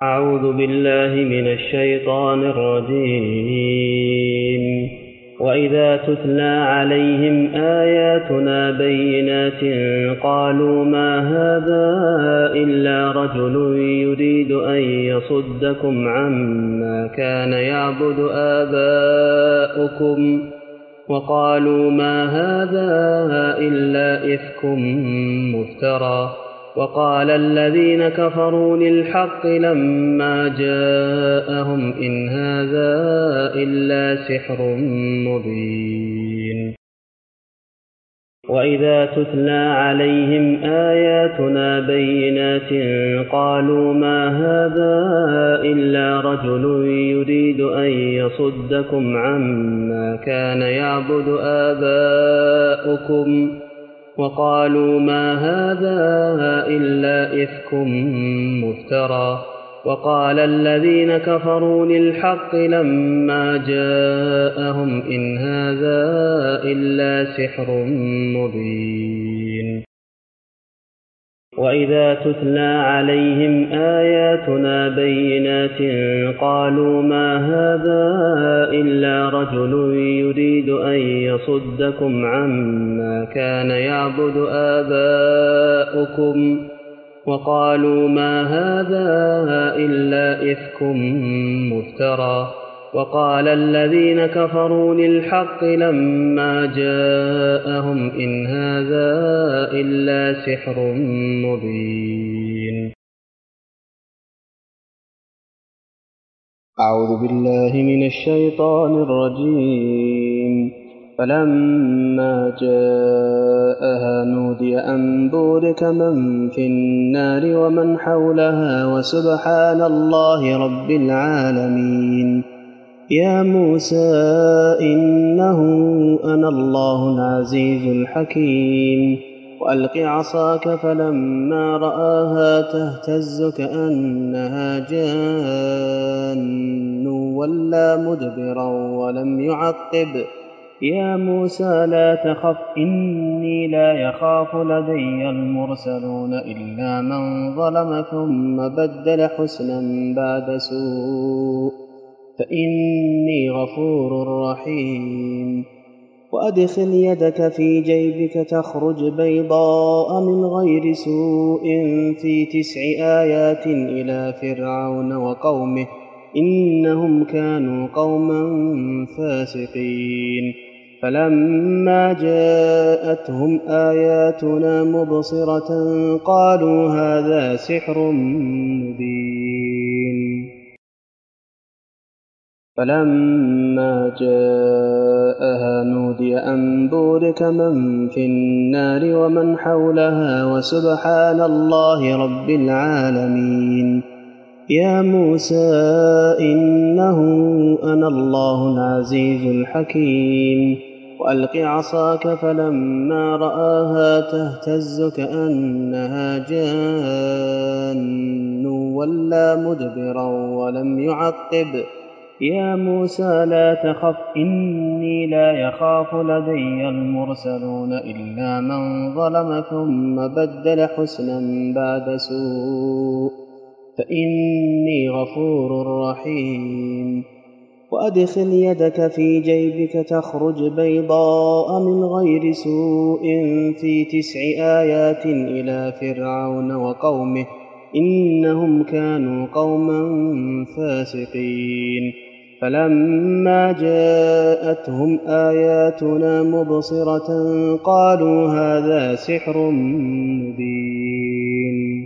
أعوذ بالله من الشيطان الرجيم. وإذا تتلى عليهم آياتنا بينات قالوا ما هذا إلا رجل يريد أن يصدكم عما كان يعبد آباؤكم وقالوا ما هذا إلا إفك مفترى. وقال الذين كفروا للحق لما جاءهم إن هذا إلا سحر مبين. وإذا تتلى عليهم آياتنا بينات قالوا ما هذا إلا رجل يريد أن يصدكم عما كان يعبد آباؤكم وقالوا ما هذا إلا إفك مفترى. وقال الذين كفروا للحق لما جاءهم إن هذا إلا سحر مبين. وإذا تتلى عليهم آياتنا بينات قالوا ما هذا إلا رجل يريد أن يصدكم عما كان يعبد آباؤكم وقالوا ما هذا إلا إفك مفترى. وقال الذين كفروا للحق لما جاءهم إن هذا إلا سحر مبين. أعوذ بالله من الشيطان الرجيم. فلما جاءها نودي أن بورك من في النار ومن حولها وسبحان الله رب العالمين. يا موسى إنه أنا الله العزيز الحكيم. وألق عصاك فلما رآها تهتز كأنها جان ولا مدبرا ولم يعقب. يا موسى لا تخف إني لا يخاف لدي المرسلون إلا من ظلم ثم بدل حسنا بعد سوء فإني غفور رحيم. وأدخل يدك في جيبك تخرج بيضاء من غير سوء في 9 آيات إلى فرعون وقومه إنهم كانوا قوما فاسقين. فلما جاءتهم آياتنا مبصرة قالوا هذا سحر مبين. فلما جاءها نودي أن بورك من في النار ومن حولها وسبحان الله رب العالمين. يا موسى إنه أنا الله العزيز الحكيم. وألق عصاك فلما رآها تهتز كأنها جان ولا مدبرا ولم يعقب. يا موسى لا تخف إني لا يخاف لدي المرسلون إلا من ظلم ثم بدل حسنا بعد سوء فإني غفور رحيم. وأدخل يدك في جيبك تخرج بيضاء من غير سوء في 9 آيات إلى فرعون وقومه إنهم كانوا قوما فاسقين. فلما جاءتهم آياتنا مبصرة قالوا هذا سحر مبين.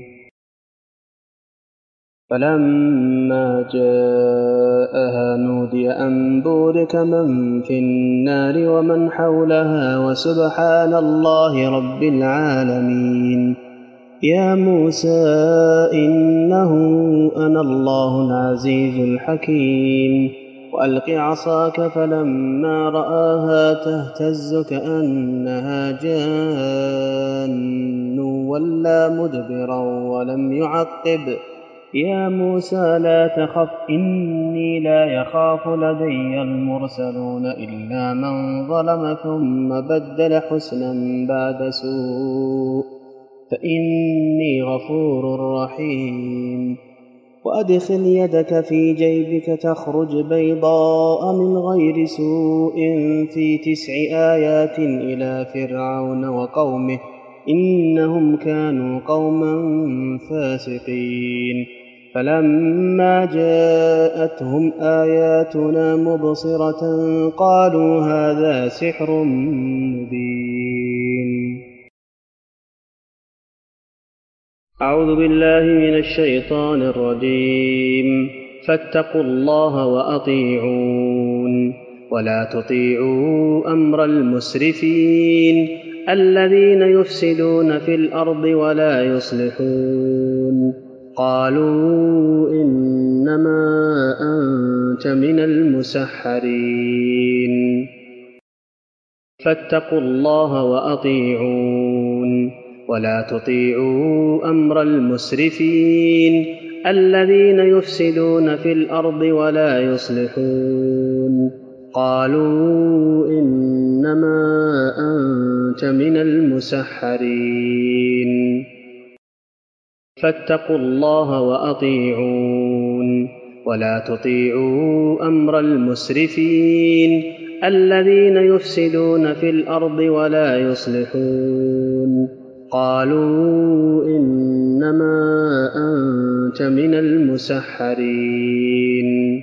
فلما جاءها نودي أن بورك من في النار ومن حولها وسبحان الله رب العالمين. يا موسى إنه أنا الله العزيز الحكيم. وألق عصاك فلما رآها تهتز كأنها جان ولا مدبرا ولم يعقب. يا موسى لا تخف إني لا يخاف لدي المرسلون إلا من ظلم ثم بدل حسنا بعد سوء فإني غفور رحيم. وأدخل يدك في جيبك تخرج بيضاء من غير سوء في 9 آيات إلى فرعون وقومه إنهم كانوا قوما فاسقين. فلما جاءتهم آياتنا مبصرة قالوا هذا سحر مبين. أعوذ بالله من الشيطان الرجيم. فاتقوا الله وأطيعون ولا تطيعوا أمر المسرفين الذين يفسدون في الأرض ولا يصلحون. قالوا إنما أنت من المسحرين. فاتقوا الله وأطيعون ولا تطيعوا أمر المسرفين الذين يفسدون في الأرض ولا يصلحون. قالوا إنما أنت من المسحرين. فاتقوا الله وأطيعون ولا تطيعوا أمر المسرفين الذين يفسدون في الأرض ولا يصلحون. قالوا إنما أنت من المسحرين.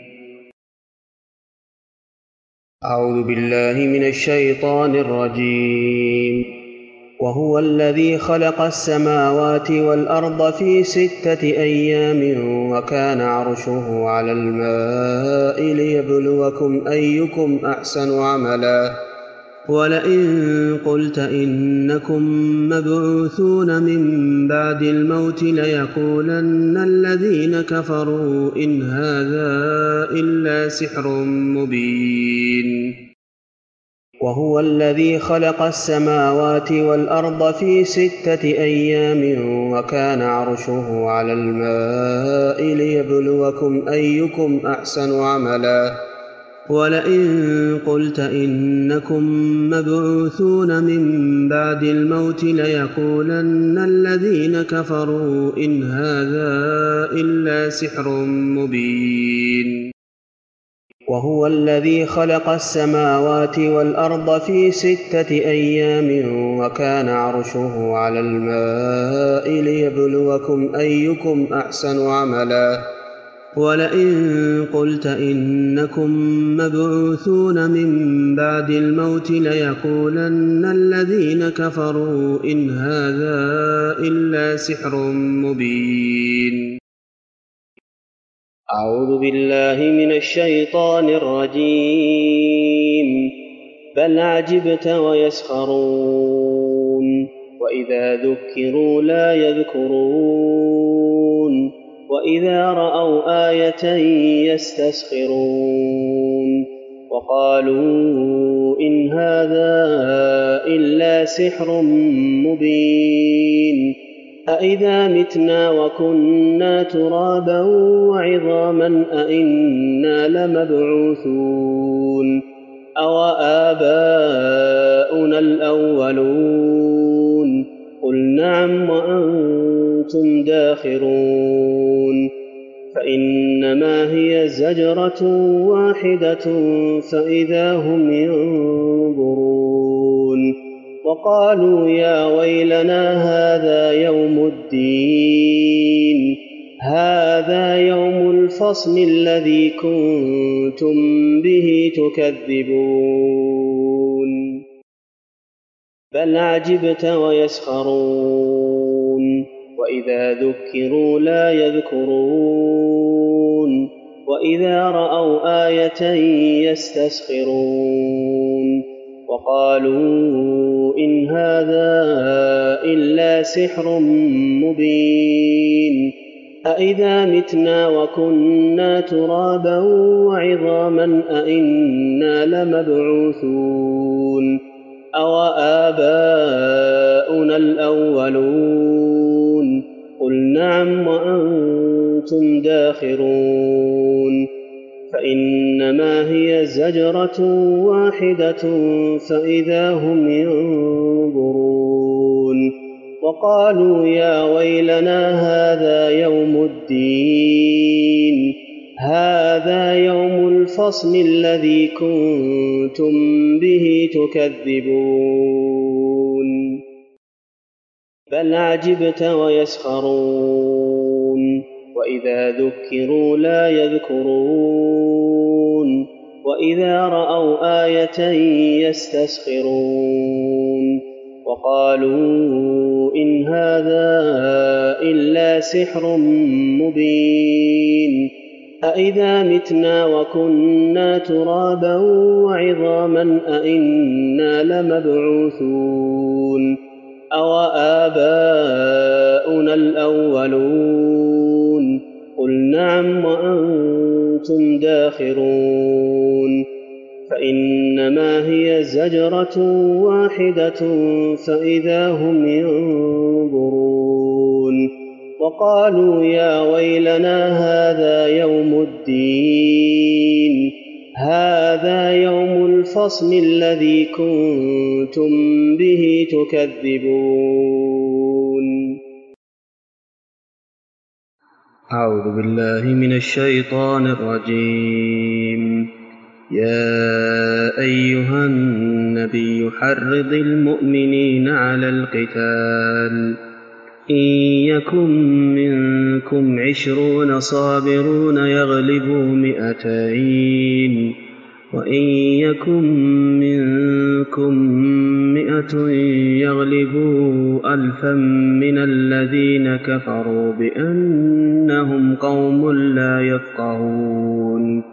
أعوذ بالله من الشيطان الرجيم. وهو الذي خلق السماوات والأرض في 6 أيام وكان عرشه على الماء ليبلوكم أيكم أحسن عملا ولئن قلت إنكم مبعوثون من بعد الموت ليقولن الذين كفروا إن هذا إلا سحر مبين. وهو الذي خلق السماوات والأرض في 6 أيام وكان عرشه على الماء ليبلوكم أيكم أحسن عملا ولئن قلت إنكم مبعوثون من بعد الموت ليقولن الذين كفروا إن هذا إلا سحر مبين. وهو الذي خلق السماوات والأرض في 6 أيام وكان عرشه على الماء ليبلوكم أيكم أحسن عملا ولئن قلت إنكم مبعوثون من بعد الموت ليقولن الذين كفروا إن هذا إلا سحر مبين. أعوذ بالله من الشيطان الرجيم. بل عجبت ويسخرون وإذا ذكروا لا يذكرون وإذا رأوا آية يستسخرون وقالوا إن هذا إلا سحر مبين. أإذا متنا وكنا ترابا وعظاما أإنا لمبعوثون أوآباؤنا الأولون قل نعم وأنتم داخرون. فإنما هي زجرة واحدة فإذا هم ينظرون وقالوا يا ويلنا هذا يوم الدين هذا يوم الفصل الذي كنتم به تكذبون. بل عجبت ويسخرون وإذا ذكروا لا يذكرون وإذا رأوا آية يستسخرون وقالوا إن هذا إلا سحر مبين. أإذا متنا وكنا ترابا وعظاما أإنا لمبعوثون أوآباؤنا الأولون قل نعم وأنتم داخرون. فإنما هي زجرة واحدة فإذا هم ينظرون وقالوا يا ويلنا هذا يوم الفصل الذي كنتم به تكذبون بل عجبت ويسخرون وإذا ذكروا لا يذكرون وإذا رأوا آية يستسخرون وقالوا إن هذا إلا سحر مبين أإذا متنا وكنا ترابا وعظاما أإنا لمبعوثون أوآباؤنا الأولون قل نعم وأنتم داخرون فإنما هي زجرة واحدة فإذا هم ينظرون وقالوا يا ويلنا هذا يوم الفصل الذي كنتم به تكذبون. أعوذ بالله من الشيطان الرجيم. يا أيها النبي حرض المؤمنين على القتال إن يكن منكم 20 صابرون يغلبوا 200 وإن يكن منكم 100 يغلبوا 1000 من الذين كفروا بأنهم قوم لا يفقهون.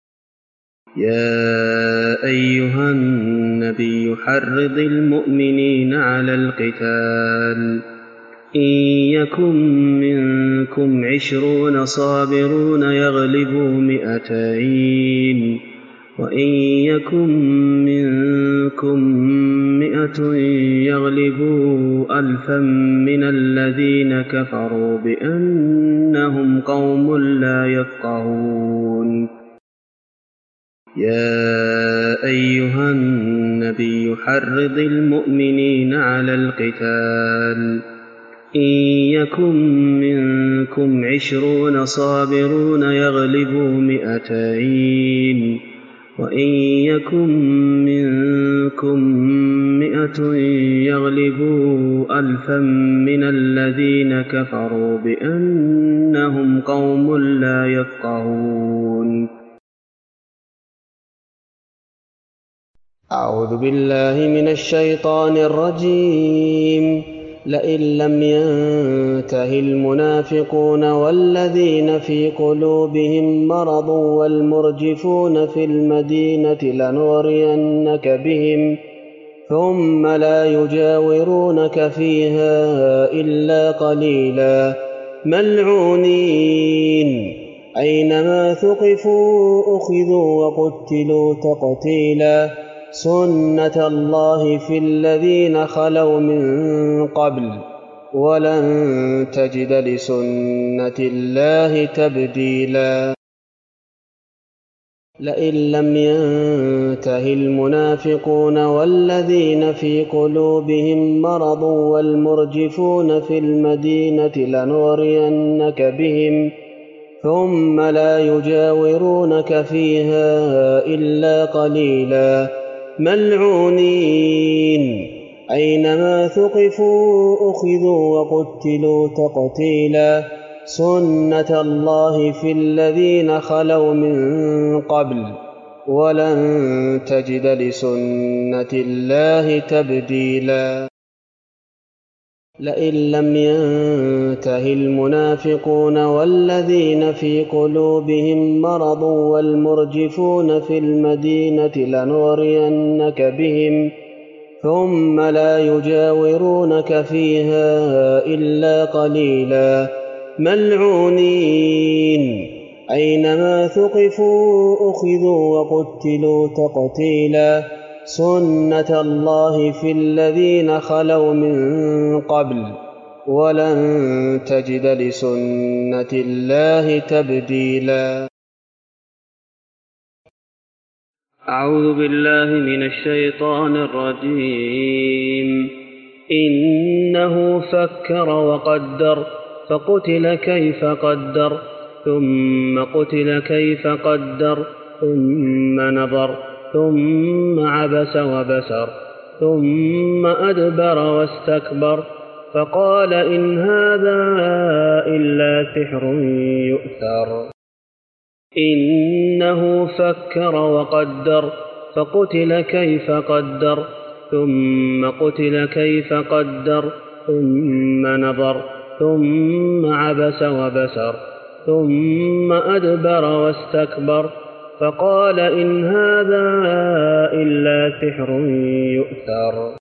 يا أيها النبي حرض المؤمنين على القتال إن يكن منكم 20 صابرون يغلبوا 200 وإن يكن منكم 100 يغلبوا 1000 من الذين كفروا بأنهم قوم لا يفقهون. يا أيها النبي حرض المؤمنين على القتال إن يكن منكم 20 صابرون يغلبوا 200 وإن يكن منكم 100 يغلبوا 1000 من الذين كفروا بأنهم قوم لا يفقهون. أعوذ بالله من الشيطان الرجيم. لئن لم ينته المنافقون والذين في قلوبهم مرض والمرجفون في المدينة لنغرينك بهم ثم لا يجاورونك فيها إلا قليلا ملعونين أينما ثقفوا أخذوا وقتلوا تقتيلا سنة الله في الذين خلوا من قبل ولن تجد لسنة الله تبديلا. لئن لم ينته المنافقون والذين في قلوبهم مرض والمرجفون في المدينة لنغرينك بهم ثم لا يجاورونك فيها إلا قليلا ملعونين أينما ثقفوا أخذوا وقتلوا تقتيلا سنة الله في الذين خلوا من قبل ولن تجد لسنة الله تبديلا. لئن لم ينته المنافقون والذين في قلوبهم مرض والمرجفون في المدينة لنغرينك بهم ثم لا يجاورونك فيها إلا قليلا ملعونين أينما ثقفوا أخذوا وقتلوا تقتيلا سنة الله في الذين خلوا من قبل ولن تجد لسنة الله تبديلا. أعوذ بالله من الشيطان الرجيم. إنه فكر وقدر فقتل كيف قدر ثم قتل كيف قدر ثم نظر ثم عبس وبسر ثم أدبر واستكبر فقال إن هذا إلا سحر يؤثر إنه فكر وقدر فقتل كيف قدر ثم قتل كيف قدر ثم نظر ثم عبس وبسر ثم أدبر واستكبر فقال إن هذا إلا سحر يؤثر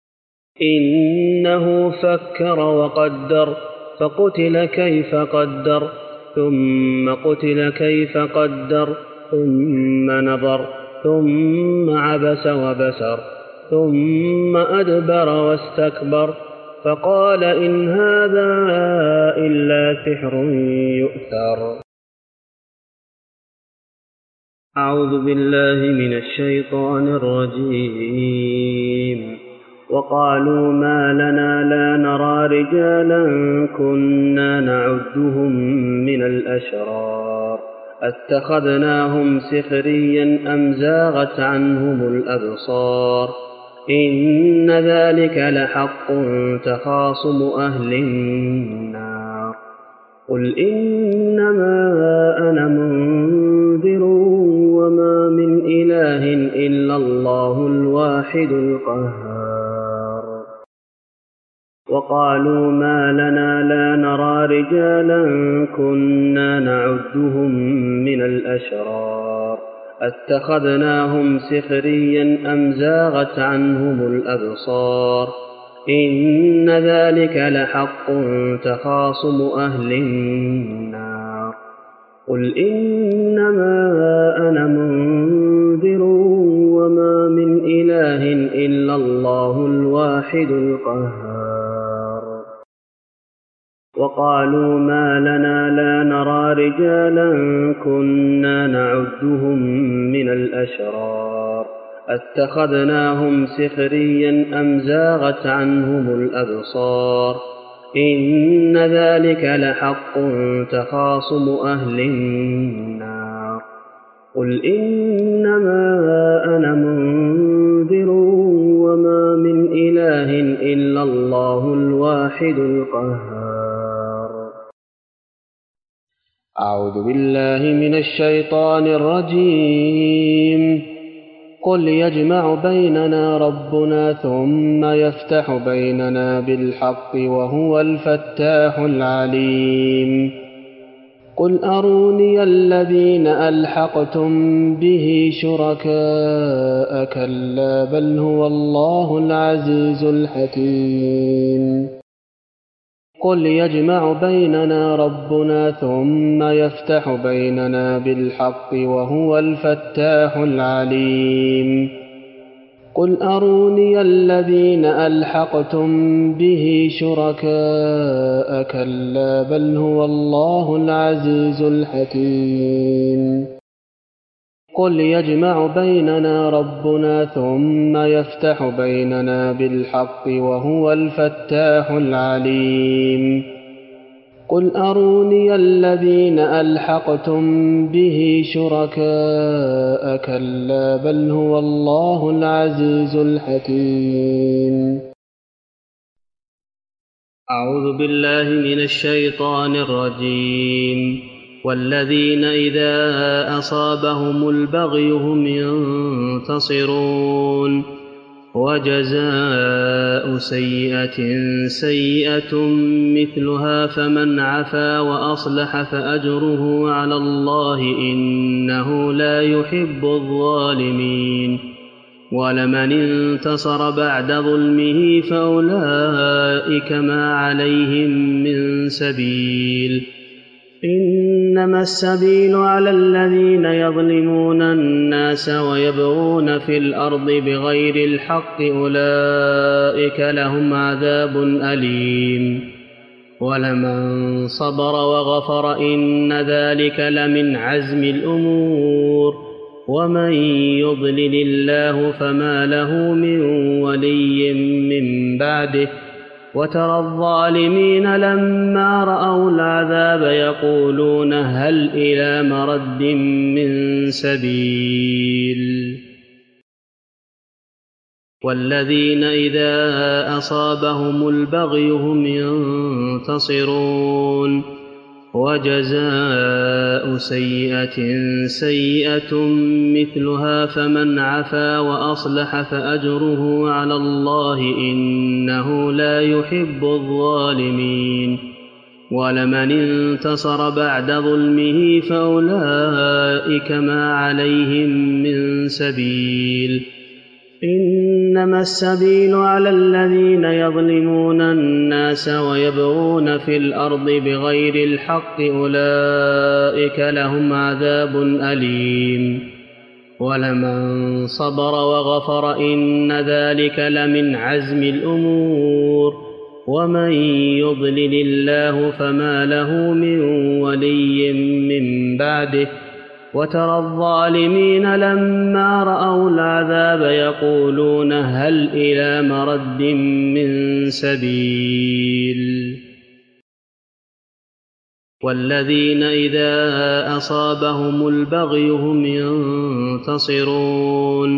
إنه فكر وقدر فقتل كيف قدر ثم قتل كيف قدر ثم نظر ثم عبس وبسر ثم أدبر واستكبر فقال إن هذا إلا سحر يؤثر. أعوذ بالله من الشيطان الرجيم. وقالوا ما لنا لا نرى رجالا كنا نعدهم من الأشرار أتخذناهم سخريا أم زاغت عنهم الأبصار إن ذلك لحق تخاصم أهل النار قل إنما أنا منذر وما من إله إلا الله الواحد القهار. وقالوا ما لنا لا نرى رجالا كنا نعدهم من الأشرار أتخذناهم سخريا أم زاغت عنهم الأبصار إن ذلك لحق تخاصم أهل النار قل إنما أنا منذر وما من إله إلا الله الواحد القهار. وقالوا ما لنا لا نرى رجالا كنا نعدهم من الأشرار أتخذناهم سخريا أم زاغت عنهم الأبصار إن ذلك لحق تخاصم أهل النار قل إنما أنا منذر وما من إله إلا الله الواحد القهار. أعوذ بالله من الشيطان الرجيم. قل يجمع بيننا ربنا ثم يفتح بيننا بالحق وهو الفتاح العليم. قل أروني الذين ألحقتم به شركاء كلا بل هو الله العزيز الحكيم. قل يجمع بيننا ربنا ثم يفتح بيننا بالحق وهو الفتاح العليم. قل أروني الذين ألحقتم به شركاء كلا بل هو الله العزيز الحكيم. قل يجمع بيننا ربنا ثم يفتح بيننا بالحق وهو الفتاح العليم. قل أروني الذين ألحقتم به شركاء كلا بل هو الله العزيز الحكيم. أعوذ بالله من الشيطان الرجيم. والذين إذا أصابهم البغي هم ينتصرون وجزاء سيئة سيئة مثلها فمن عفا وأصلح فأجره على الله إنه لا يحب الظالمين. ولمن انتصر بعد ظلمه فأولئك ما عليهم من سبيل إنما السبيل على الذين يظلمون الناس ويبغون في الأرض بغير الحق أولئك لهم عذاب أليم. ولمن صبر وغفر إن ذلك لمن عزم الأمور ومن يضلل الله فما له من ولي من بعده وترى الظالمين لما رأوا العذاب يقولون هل إلى مرد من سبيل والذين إذا أصابهم البغي هم ينتصرون وجزاء سيئة سيئة مثلها فمن عفا وأصلح فأجره على الله إنه لا يحب الظالمين ولمن انتصر بعد ظلمه فأولئك ما عليهم من سبيل إنما السبيل على الذين يظلمون الناس ويبغون في الأرض بغير الحق أولئك لهم عذاب أليم ولمن صبر وغفر إن ذلك لمن عزم الأمور ومن يضلل الله فما له من ولي من بعده وترى الظالمين لما رأوا العذاب يقولون هل إلى مرد من سبيل والذين إذا أصابهم البغي هم ينتصرون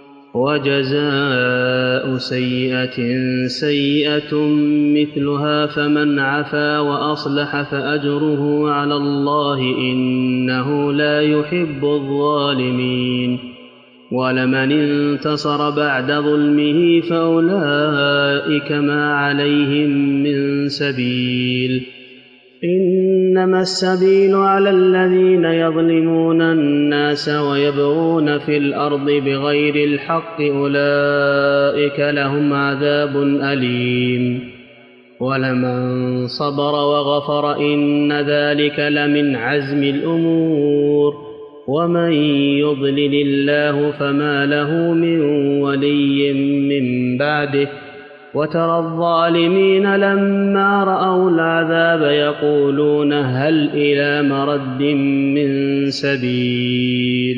وجزاء سيئة سيئة مثلها فمن عفا وأصلح فأجره على الله إنه لا يحب الظالمين ولمن انتصر بعد ظلمه فأولئك ما عليهم من سبيل إنما السبيل على الذين يظلمون الناس ويبغون في الأرض بغير الحق أولئك لهم عذاب أليم ولمن صبر وغفر إن ذلك لمن عزم الأمور ومن يضلل الله فما له من ولي من بعده وترى الظالمين لما رأوا العذاب يقولون هل إلى مرد من سبيل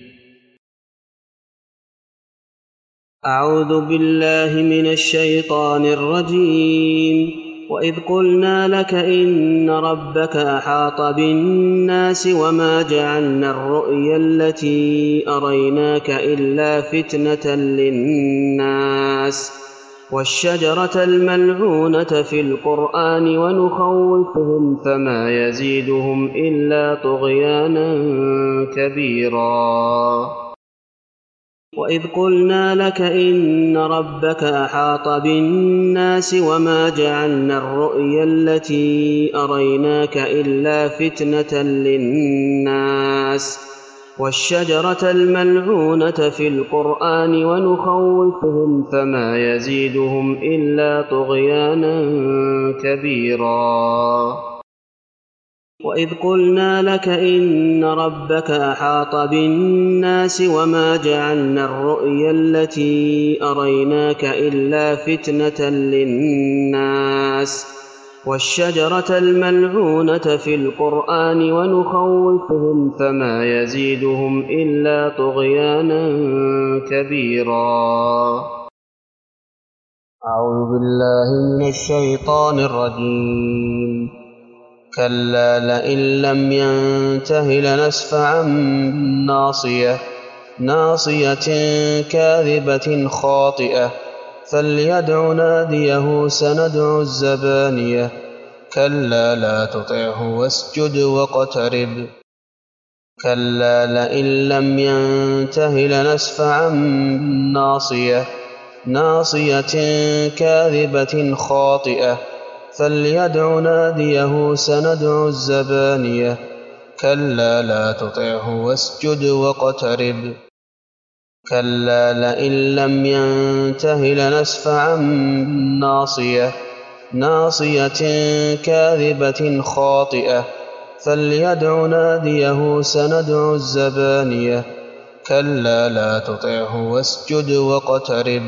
أعوذ بالله من الشيطان الرجيم وإذ قلنا لك إن ربك أحاط بالناس وما جعلنا الرؤيا التي أريناك إلا فتنة للناس والشجرة الملعونة في القرآن ونخوفهم فما يزيدهم إلا طغيانا كبيرا وإذ قلنا لك إن ربك أحاط بالناس وما جعلنا الرؤيا التي أريناك إلا فتنة للناس والشجرة الملعونة في القرآن ونخوفهم فما يزيدهم إلا طغيانا كبيرا وإذ قلنا لك إن ربك أحاط بالناس وما جعلنا الرؤيا التي أريناك إلا فتنة للناس والشجرة الملعونة في القرآن ونخوفهم فما يزيدهم إلا طغيانا كبيرا أعوذ بالله من الشيطان الرجيم كلا لئن لم ينته لنسفعا بالناصية ناصية كاذبة خاطئة فليدع ناديه سندع الزبانية كلا لا تطعه واسجد واقترب كلا لئن لم ينته لنسفعا بالناصية ناصية كاذبة خاطئة فليدع ناديه سندع الزبانية كلا لا تطعه واسجد واقترب كلا لئن لم ينته لنسفعا بالناصية ناصية كاذبة خاطئة فليدع ناديه سندع الزبانية كلا لا تطعه واسجد واقترب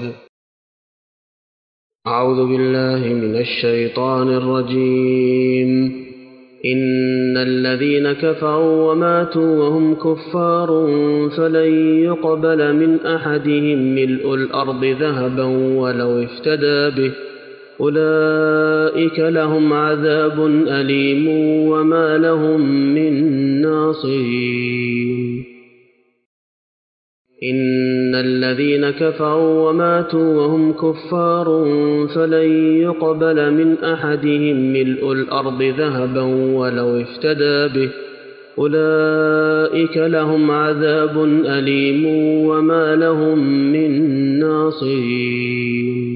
أعوذ بالله من الشيطان الرجيم إن الذين كفروا وماتوا وهم كفار فلن يقبل من أحدهم ملء الأرض ذهبا ولو افتدى به أولئك لهم عذاب أليم وما لهم من ناصرين إن الذين كفروا وماتوا وهم كفار فلن يقبل من أحدهم ملء الأرض ذهبا ولو افتدى به أولئك لهم عذاب أليم وما لهم من ناصرين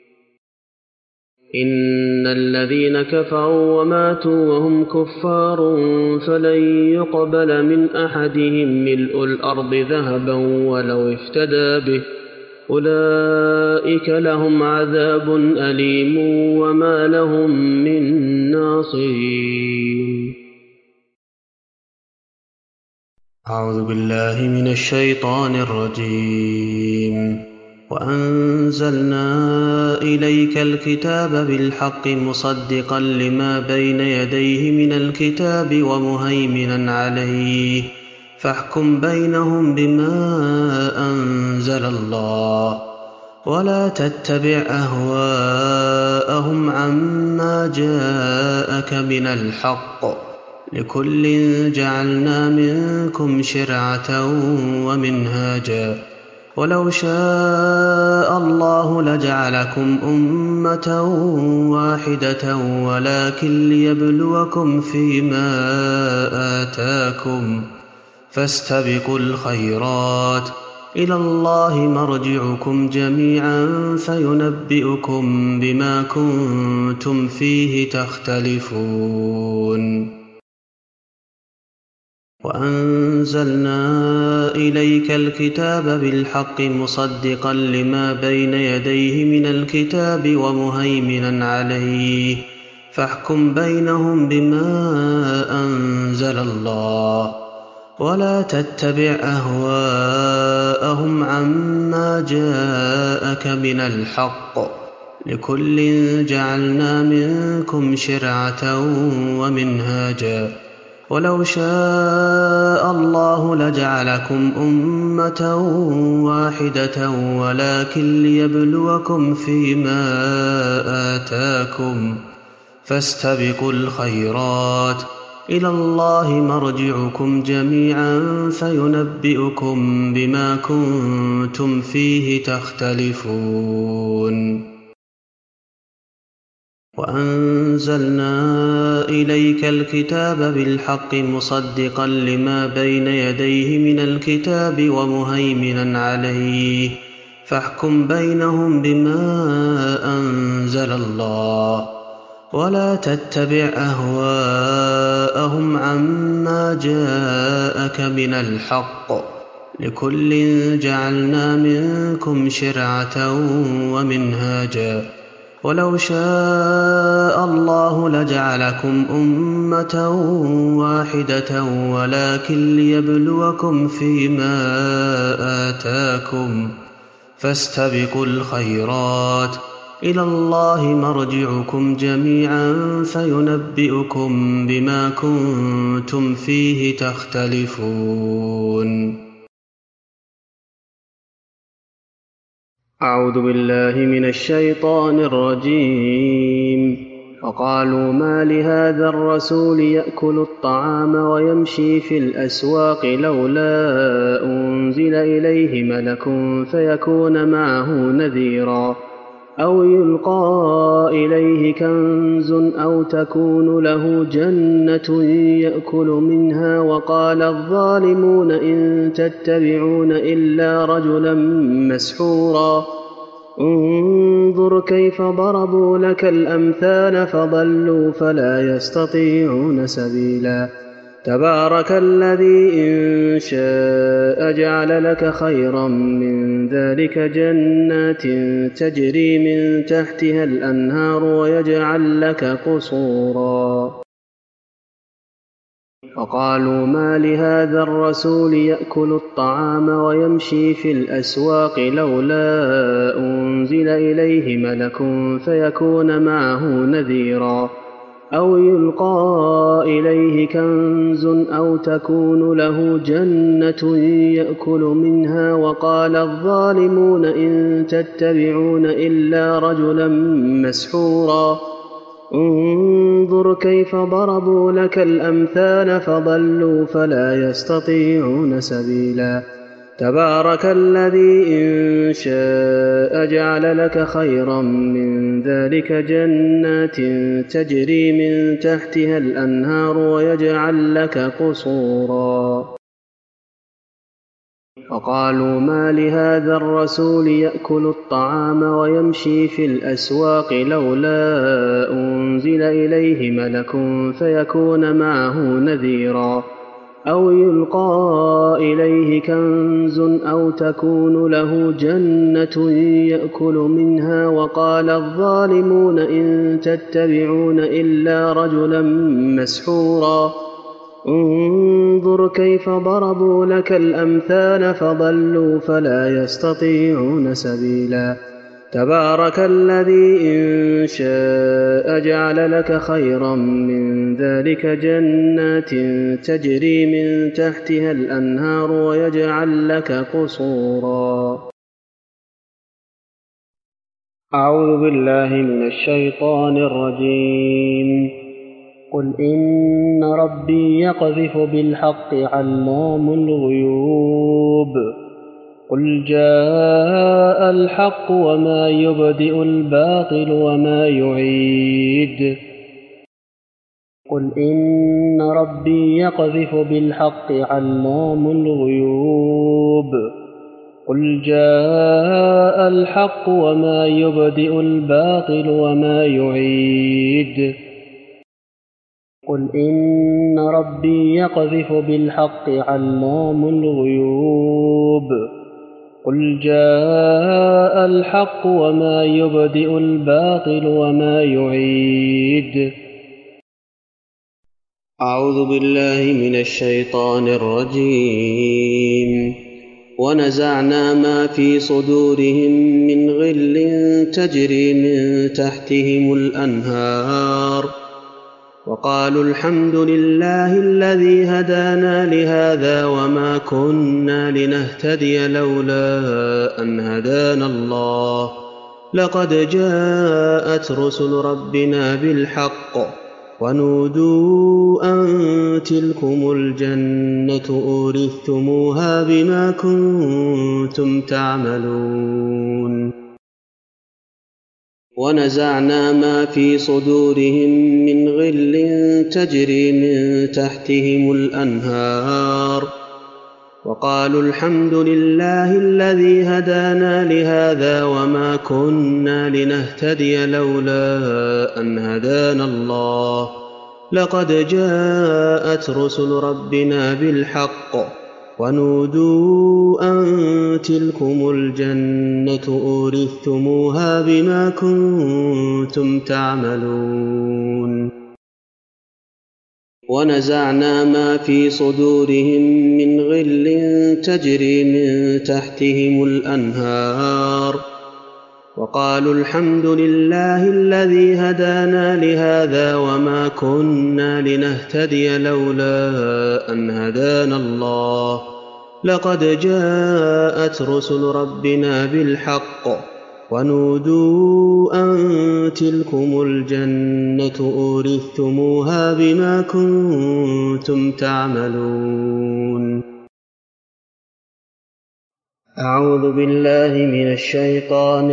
إن الذين كفروا وماتوا وهم كفار فلن يقبل من أحدهم ملء الأرض ذهبا ولو افتدى به أولئك لهم عذاب أليم وما لهم من ناصرين أعوذ بالله من الشيطان الرجيم وأنزلنا إليك الكتاب بالحق مصدقا لما بين يديه من الكتاب ومهيمنا عليه فاحكم بينهم بما أنزل الله ولا تتبع أهواءهم عما جاءك من الحق لكل جعلنا منكم شرعة ومنهاجا ولو شاء الله لجعلكم أمة واحدة ولكن ليبلوكم فيما آتاكم فاستبقوا الخيرات إلى الله مرجعكم جميعا فينبئكم بما كنتم فيه تختلفون وأنزلنا إليك الكتاب بالحق مصدقا لما بين يديه من الكتاب ومهيمنا عليه فاحكم بينهم بما أنزل الله ولا تتبع أهواءهم عما جاءك من الحق لكل جعلنا منكم شرعة ومنهاجا ولو شاء الله لجعلكم أمة واحدة ولكن ليبلوكم فيما آتاكم فاستبقوا الخيرات إلى الله مرجعكم جميعا فينبئكم بما كنتم فيه تختلفون وأنزلنا إليك الكتاب بالحق مصدقا لما بين يديه من الكتاب ومهيمنا عليه فاحكم بينهم بما أنزل الله ولا تتبع أهواءهم عما جاءك من الحق لكل جعلنا منكم شرعة ومنهاجا ولو شاء الله لجعلكم أمة واحدة ولكن ليبلوكم فيما آتاكم فاستبقوا الخيرات إلى الله مرجعكم جميعا فينبئكم بما كنتم فيه تختلفون أعوذ بالله من الشيطان الرجيم وقالوا ما لهذا الرسول يأكل الطعام ويمشي في الأسواق لولا أنزل إليه ملك فيكون معه نذيرا أو يلقى إليه كنز أو تكون له جنة يأكل منها وقال الظالمون إن تتبعون إلا رجلا مسحورا انظر كيف ضربوا لك الأمثال فضلوا فلا يستطيعون سبيلا تبارك الذي إن شاء جعل لك خيرا من ذلك جنات تجري من تحتها الأنهار ويجعل لك قصورا وقالوا ما لهذا الرسول يأكل الطعام ويمشي في الأسواق لولا أنزل إليه ملك فيكون معه نذيرا أو يلقى إليه كنز أو تكون له جنة يأكل منها وقال الظالمون إن تتبعون إلا رجلا مسحورا انظر كيف ضربوا لك الأمثال فضلوا فلا يستطيعون سبيلا تبارك الذي إن شاء جعل لك خيرا من ذلك جنات تجري من تحتها الأنهار ويجعل لك قصورا وقالوا ما لهذا الرسول يأكل الطعام ويمشي في الأسواق لولا أنزل إليه ملك فيكون معه نذيرا أو يلقى إليه كنز أو تكون له جنة يأكل منها وقال الظالمون إن تتبعون إلا رجلا مسحورا انظر كيف ضربوا لك الأمثال فضلوا فلا يستطيعون سبيلا تبارك الذي إن شاء جعل لك خيرا من ذلك جنات تجري من تحتها الأنهار ويجعل لك قصورا أعوذ بالله من الشيطان الرجيم قل إن ربي يقذف بالحق علام الغيوب قل جاء الحق وما يبدئ الباطل وما يعيد قل إن ربي يقذف بالحق علام الغيوب قل جاء الحق وما يبدئ الباطل وما يعيد قل إن ربي يقذف بالحق علام الغيوب قل جاء الحق وما يبدئ الباطل وما يعيد أعوذ بالله من الشيطان الرجيم ونزعنا ما في صدورهم من غل تجري من تحتهم الأنهار وقالوا الحمد لله الذي هدانا لهذا وما كنا لنهتدي لولا أن هدانا الله لقد جاءت رسل ربنا بالحق ونودوا أن تلكم الجنة أورثتموها بما كنتم تعملون ونزعنا ما في صدورهم من غل تجري من تحتهم الأنهار وقالوا الحمد لله الذي هدانا لهذا وما كنا لنهتدي لولا أن هدانا الله لقد جاءت رسل ربنا بالحق ونودوا أن تلكم الجنة أورثتموها بما كنتم تعملون ونزعنا ما في صدورهم من غل تجري من تحتهم الأنهار وقالوا الحمد لله الذي هدانا لهذا وما كنا لنهتدي لولا أن هدانا الله لقد جاءت رسل ربنا بالحق ونودوا أن تلكم الجنة أورثتموها بما كنتم تعملون أعوذ بالله من الشيطان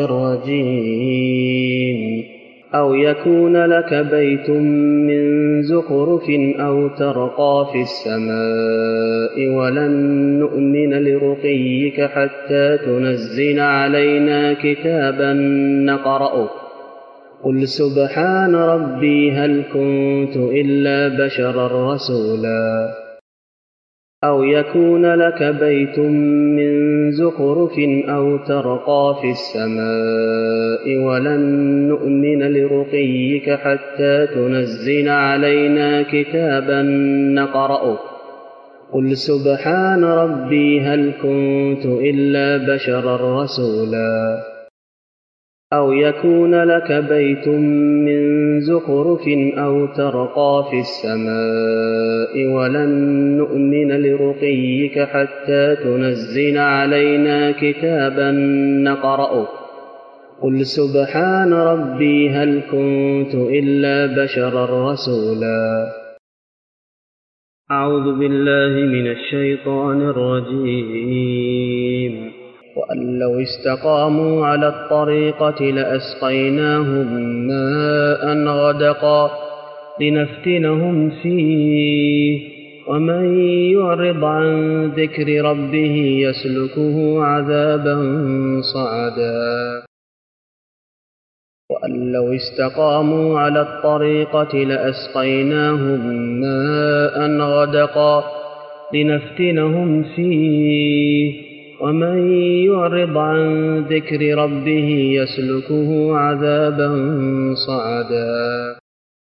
الرجيم أو يكون لك بيت من زخرف أو ترقى في السماء ولن نؤمن لرقيك حتى تنزل علينا كتابا نقرأه قل سبحان ربي هل كنت إلا بشرا رسولا أو يكون لك بيت من زخرف أو ترقى في السماء ولن نؤمن لرقيك حتى تنزل علينا كتابا نقرأه قل سبحان ربي هل كنت إلا بشرا رسولا أو يكون لك بيت من زخرف أو ترقى في السماء ولن نؤمن لرقيك حتى تنزل علينا كتابا نقرأه قل سبحان ربي هل كنت إلا بشرا رسولا. أعوذ بالله من الشيطان الرجيم. وأن لو استقاموا على الطريقة لأسقيناهم ماء غدقا لنفتنهم فيه ومن يعرض عن ذكر ربه يسلكه عذابا صعدا. وأن لو استقاموا على الطريقة لأسقيناهم ماء غدقا لنفتنهم فيه ومن يعرض عن ذكر ربه يسلكه عذابا صعدا.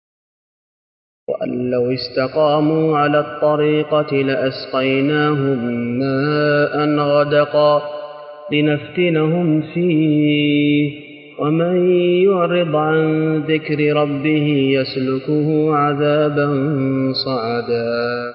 وأن لو استقاموا على الطريقة لأسقيناهم ماء غدقا لنفتنهم فيه ومن يعرض عن ذكر ربه يسلكه عذابا صعدا.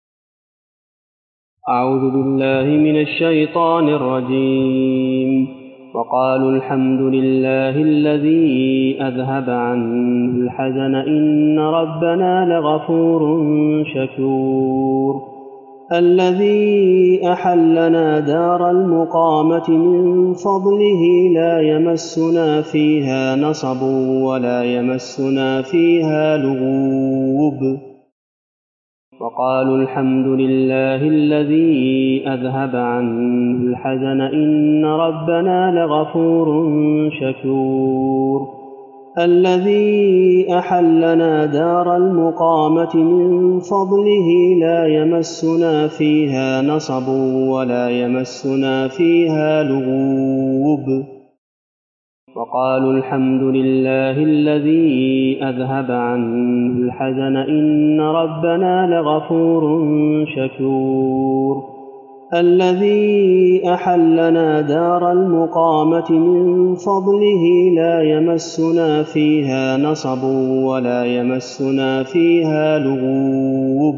أعوذ بالله من الشيطان الرجيم. وقالوا الحمد لله الذي أذهب عنا الحزن إن ربنا لغفور شكور. الذي أحلنا دار المقامة من فضله لا يمسنا فيها نصب ولا يمسنا فيها لغوب. وقالوا الحمد لله الذي أذهب عنا الحزن إن ربنا لغفور شكور. الذي أحلنا دار المقامة من فضله لا يمسنا فيها نصب ولا يمسنا فيها لغوب. وقالوا الحمد لله الذي أذهب عنا الحزن إن ربنا لغفور شكور. الذي أحلنا دار المقامة من فضله لا يمسنا فيها نصب ولا يمسنا فيها لغوب.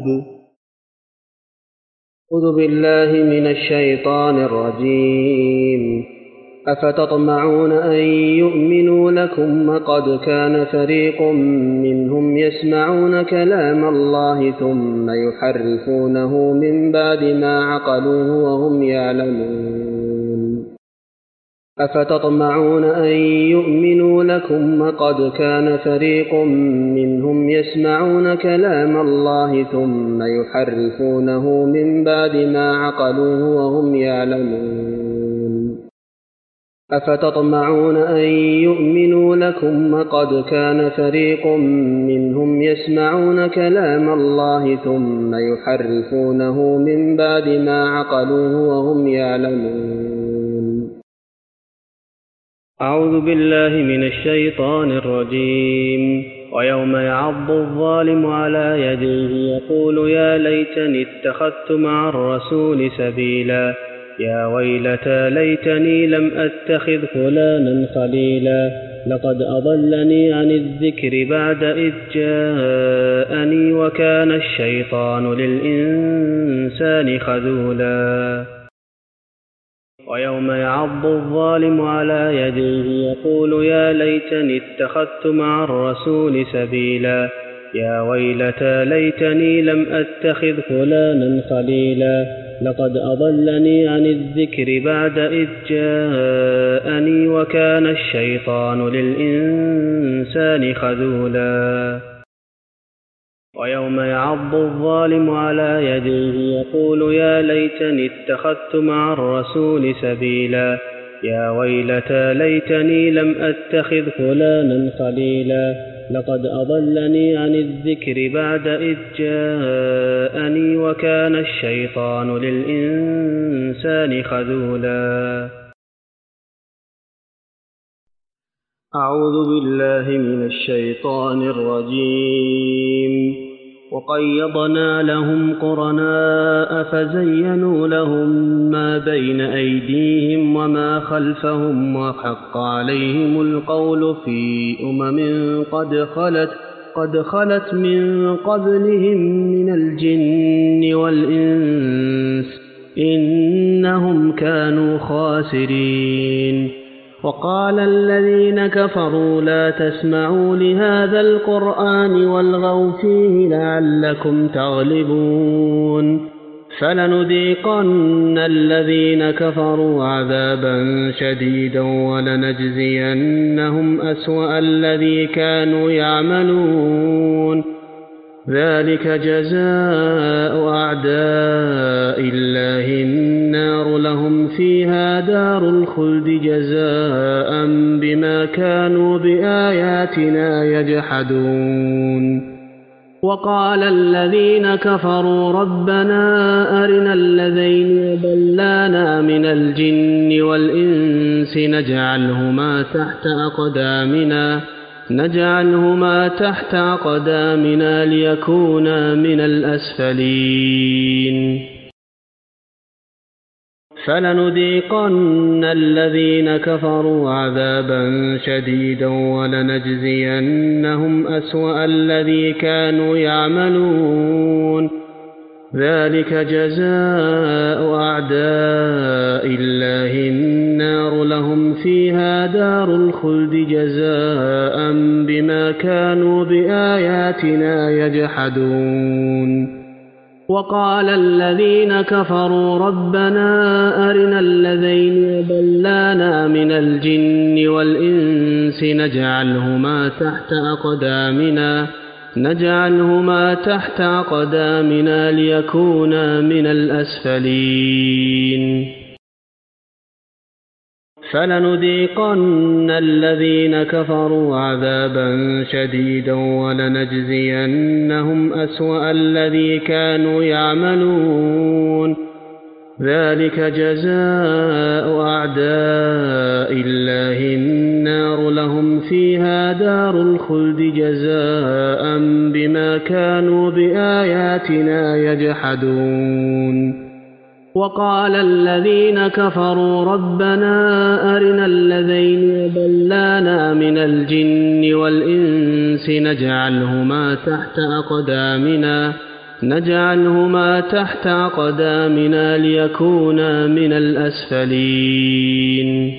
أعوذ بالله من الشيطان الرجيم. أفتطمعون أن يؤمنوا لكم وقد كان فريق منهم يسمعون كلام الله ثم يحرفونه من بعد ما عقلوه وهم يعلمون. أفتطمعون أن يؤمنوا لكم وقد كان فريق منهم يسمعون كلام الله ثم يحرفونه من بعد ما عقلوه وهم يعلمون. أفتطمعون أن يؤمنوا لكم وقد كان فريق منهم يسمعون كلام الله ثم يحرفونه من بعد ما عقلوه وهم يعلمون. أعوذ بالله من الشيطان الرجيم. ويوم يعض الظالم على يديه يقول يا ليتني اتخذت مع الرسول سبيلا يا ويلتى ليتني لم أتخذ فلانا خليلا لقد أضلني عن الذكر بعد إذ جاءني وكان الشيطان للإنسان خذولا. ويوم يعض الظالم على يديه يقول يا ليتني اتخذت مع الرسول سبيلا يا ويلتى ليتني لم أتخذ فلانا خليلا لقد أضلني عن الذكر بعد إذ جاءني وكان الشيطان للإنسان خذولا. ويوم يعض الظالم على يديه يقول يا ليتني اتخذت مع الرسول سبيلا يا ويلتى ليتني لم أتخذ فلانا خليلا لقد أضلني عن الذكر بعد إذ جاءني وكان الشيطان للإنسان خذولا. أعوذ بالله من الشيطان الرجيم. وقيضنا لهم قرناء فزينوا لهم ما بين أيديهم وما خلفهم وحق عليهم القول في قد خلت من قبلهم من الجن والإنس إنهم كانوا خاسرين. وقال الذين كفروا لا تسمعوا لهذا القرآن والغوا فيه لعلكم تغلبون. فلنذيقن الذين كفروا عذابا شديدا ولنجزينهم أسوأ الذي كانوا يعملون. ذلك جزاء أعداء الله النار لهم فيها دار الخلد جزاء بما كانوا بآياتنا يجحدون. وقال الذين كفروا ربنا أرنا الذين أضلانا من الجن والإنس نجعلهما تحت أقدامنا ليكونا من الأسفلين. فلنذيقن الذين كفروا عذابا شديدا ولنجزينهم أسوأ الذي كانوا يعملون. ذلك جزاء أعداء الله النار لهم فيها دار الخلد جزاء بما كانوا بآياتنا يجحدون. وقال الذين كفروا ربنا أرنا الذين أضلانا من الجن والإنس نجعلهما تحت أقدامنا ليكونا من الأسفلين. فلنذيقن الذين كفروا عذابا شديدا ولنجزينهم أسوأ الذي كانوا يعملون. ذلك جزاء أعداء الله النار لهم فيها دار الخلد جزاء بما كانوا بآياتنا يجحدون. وقال الذين كفروا ربنا أرنا الذين أضلانا من الجن والإنس نجعلهما تحت أقدامنا ليكونا من الأسفلين.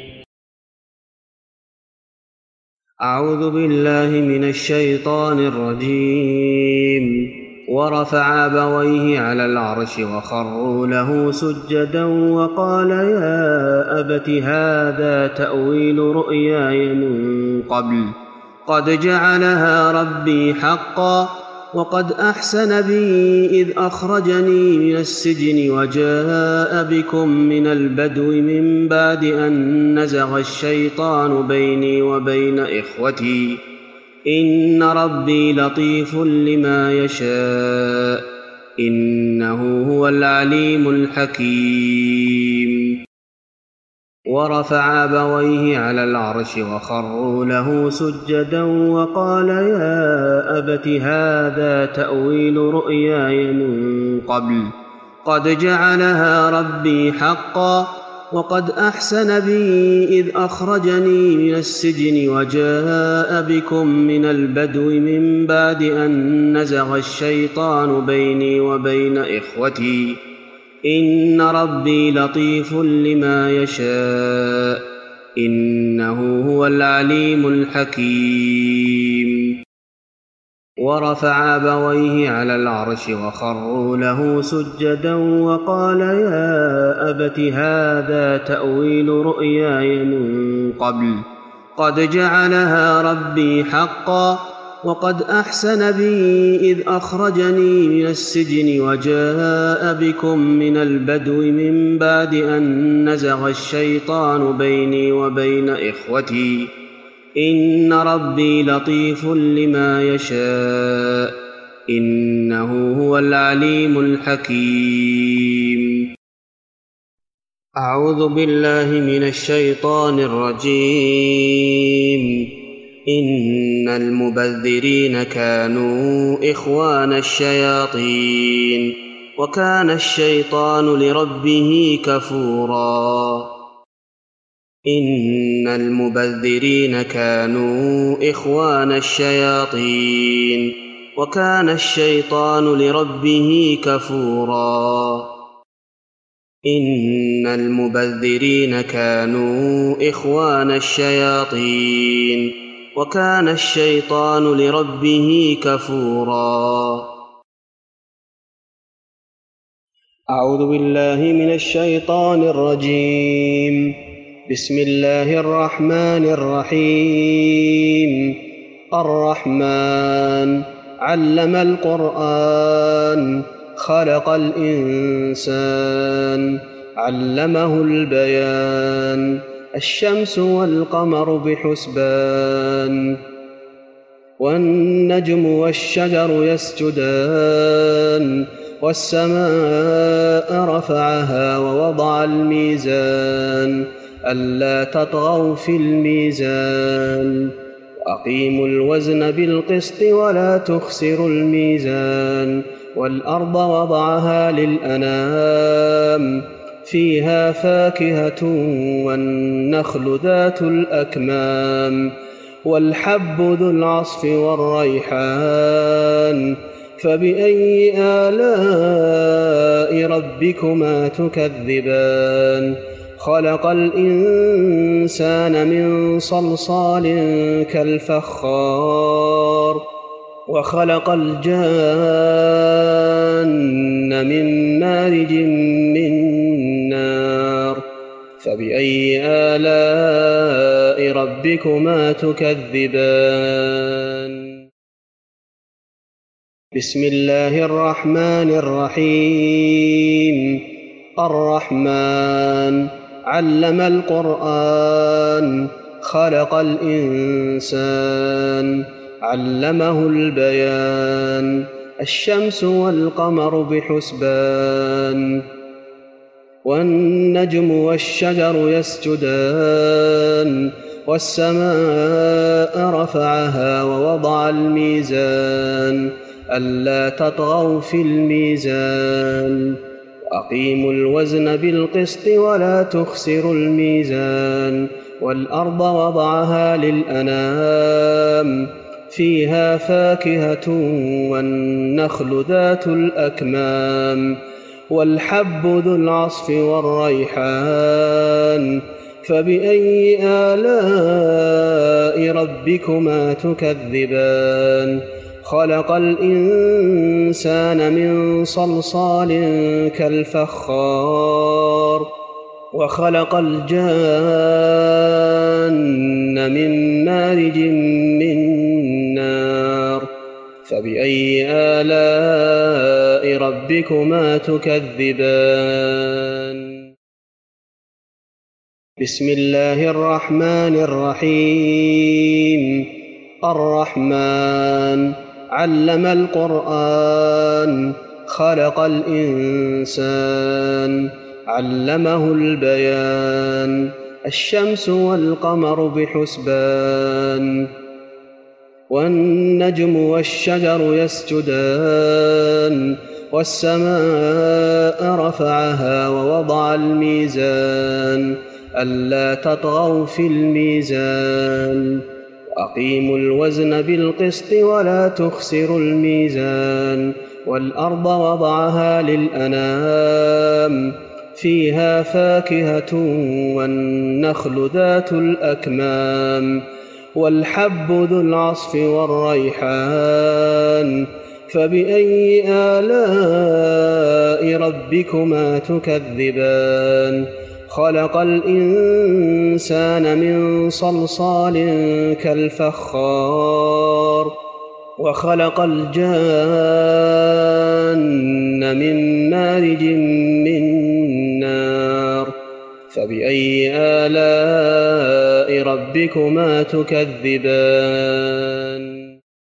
أعوذ بالله من الشيطان الرجيم. ورفع أبويه على العرش وخروا له سجدا وقال يا أبت هذا تأويل رؤياي من قبل قد جعلها ربي حقا وقد أحسن بي إذ أخرجني من السجن وجاء بكم من البدو من بعد أن نزغ الشيطان بيني وبين إخوتي إن ربي لطيف لما يشاء إنه هو العليم الحكيم. ورفع أبويه على العرش وخروا له سجدا وقال يا أبت هذا تأويل رؤياي من قبل قد جعلها ربي حقا وقد أحسن بي إذ أخرجني من السجن وجاء بكم من البدو من بعد أن نزغ الشيطان بيني وبين إخوتي إن ربي لطيف لما يشاء إنه هو العليم الحكيم. ورفع أبويه على العرش وخروا له سجدا وقال يا أبت هذا تأويل رؤياي من قبل قد جعلها ربي حقا وقد أحسن بي إذ أخرجني من السجن وجاء بكم من البدو من بعد أن نزغ الشيطان بيني وبين إخوتي إن ربي لطيف لما يشاء إنه هو العليم الحكيم. أعوذ بالله من الشيطان الرجيم. إن المبذرين كانوا إخوان الشياطين وكان الشيطان لربه كفورا. إن المبذرين كانوا إخوان الشياطين وكان الشيطان لربه كفورا إن المبذرين كانوا إخوان الشياطين وكان الشيطان لربه كفورا أعوذ بالله من الشيطان الرجيم بسم الله الرحمن الرحيم الرحمن علم القرآن خلق الإنسان علمه البيان الشمس والقمر بحسبان والنجم والشجر يسجدان والسماء رفعها ووضع الميزان ألا تطغوا في الميزان وأقيموا الوزن بالقسط ولا تخسروا الميزان والأرض وضعها للأنام فيها فاكهة والنخل ذات الأكمام والحب ذو العصف والريحان فبأي آلاء ربكما تكذبان خلق الإنسان من صلصال كالفخار وخلق الجان من مارج من نار فبأي آلاء ربكما تكذبان بسم الله الرحمن الرحيم الرحمن علم القرآن خلق الإنسان علمه البيان الشمس والقمر بحسبان والنجم والشجر يسجدان والسماء رفعها ووضع الميزان ألا تطغوا في الميزان وأقيموا الوزن بالقسط ولا تخسروا الميزان والأرض وضعها للأنام فيها فاكهة والنخل ذات الأكمام والحب ذو العصف والريحان فبأي آلاء ربكما تكذبان خلق الإنسان من صلصال كالفخار وخلق الجان من مارج من نار فبأي آلاء ربكما تكذبان بسم الله الرحمن الرحيم الرحمن علم القرآن خلق الإنسان علمه البيان الشمس والقمر بحسبان والنجم والشجر يسجدان والسماء رفعها ووضع الميزان ألا تطغوا في الميزان وأقيموا الوزن بالقسط ولا تخسروا الميزان والأرض وضعها للأنام فيها فاكهة والنخل ذات الأكمام والحب ذو العصف والريحان فبأي آلاء ربكما تكذبان خلق الإنسان من صلصال كالفخار وخلق الجان من مارج من نار فبأي آلاء ربكما تكذبان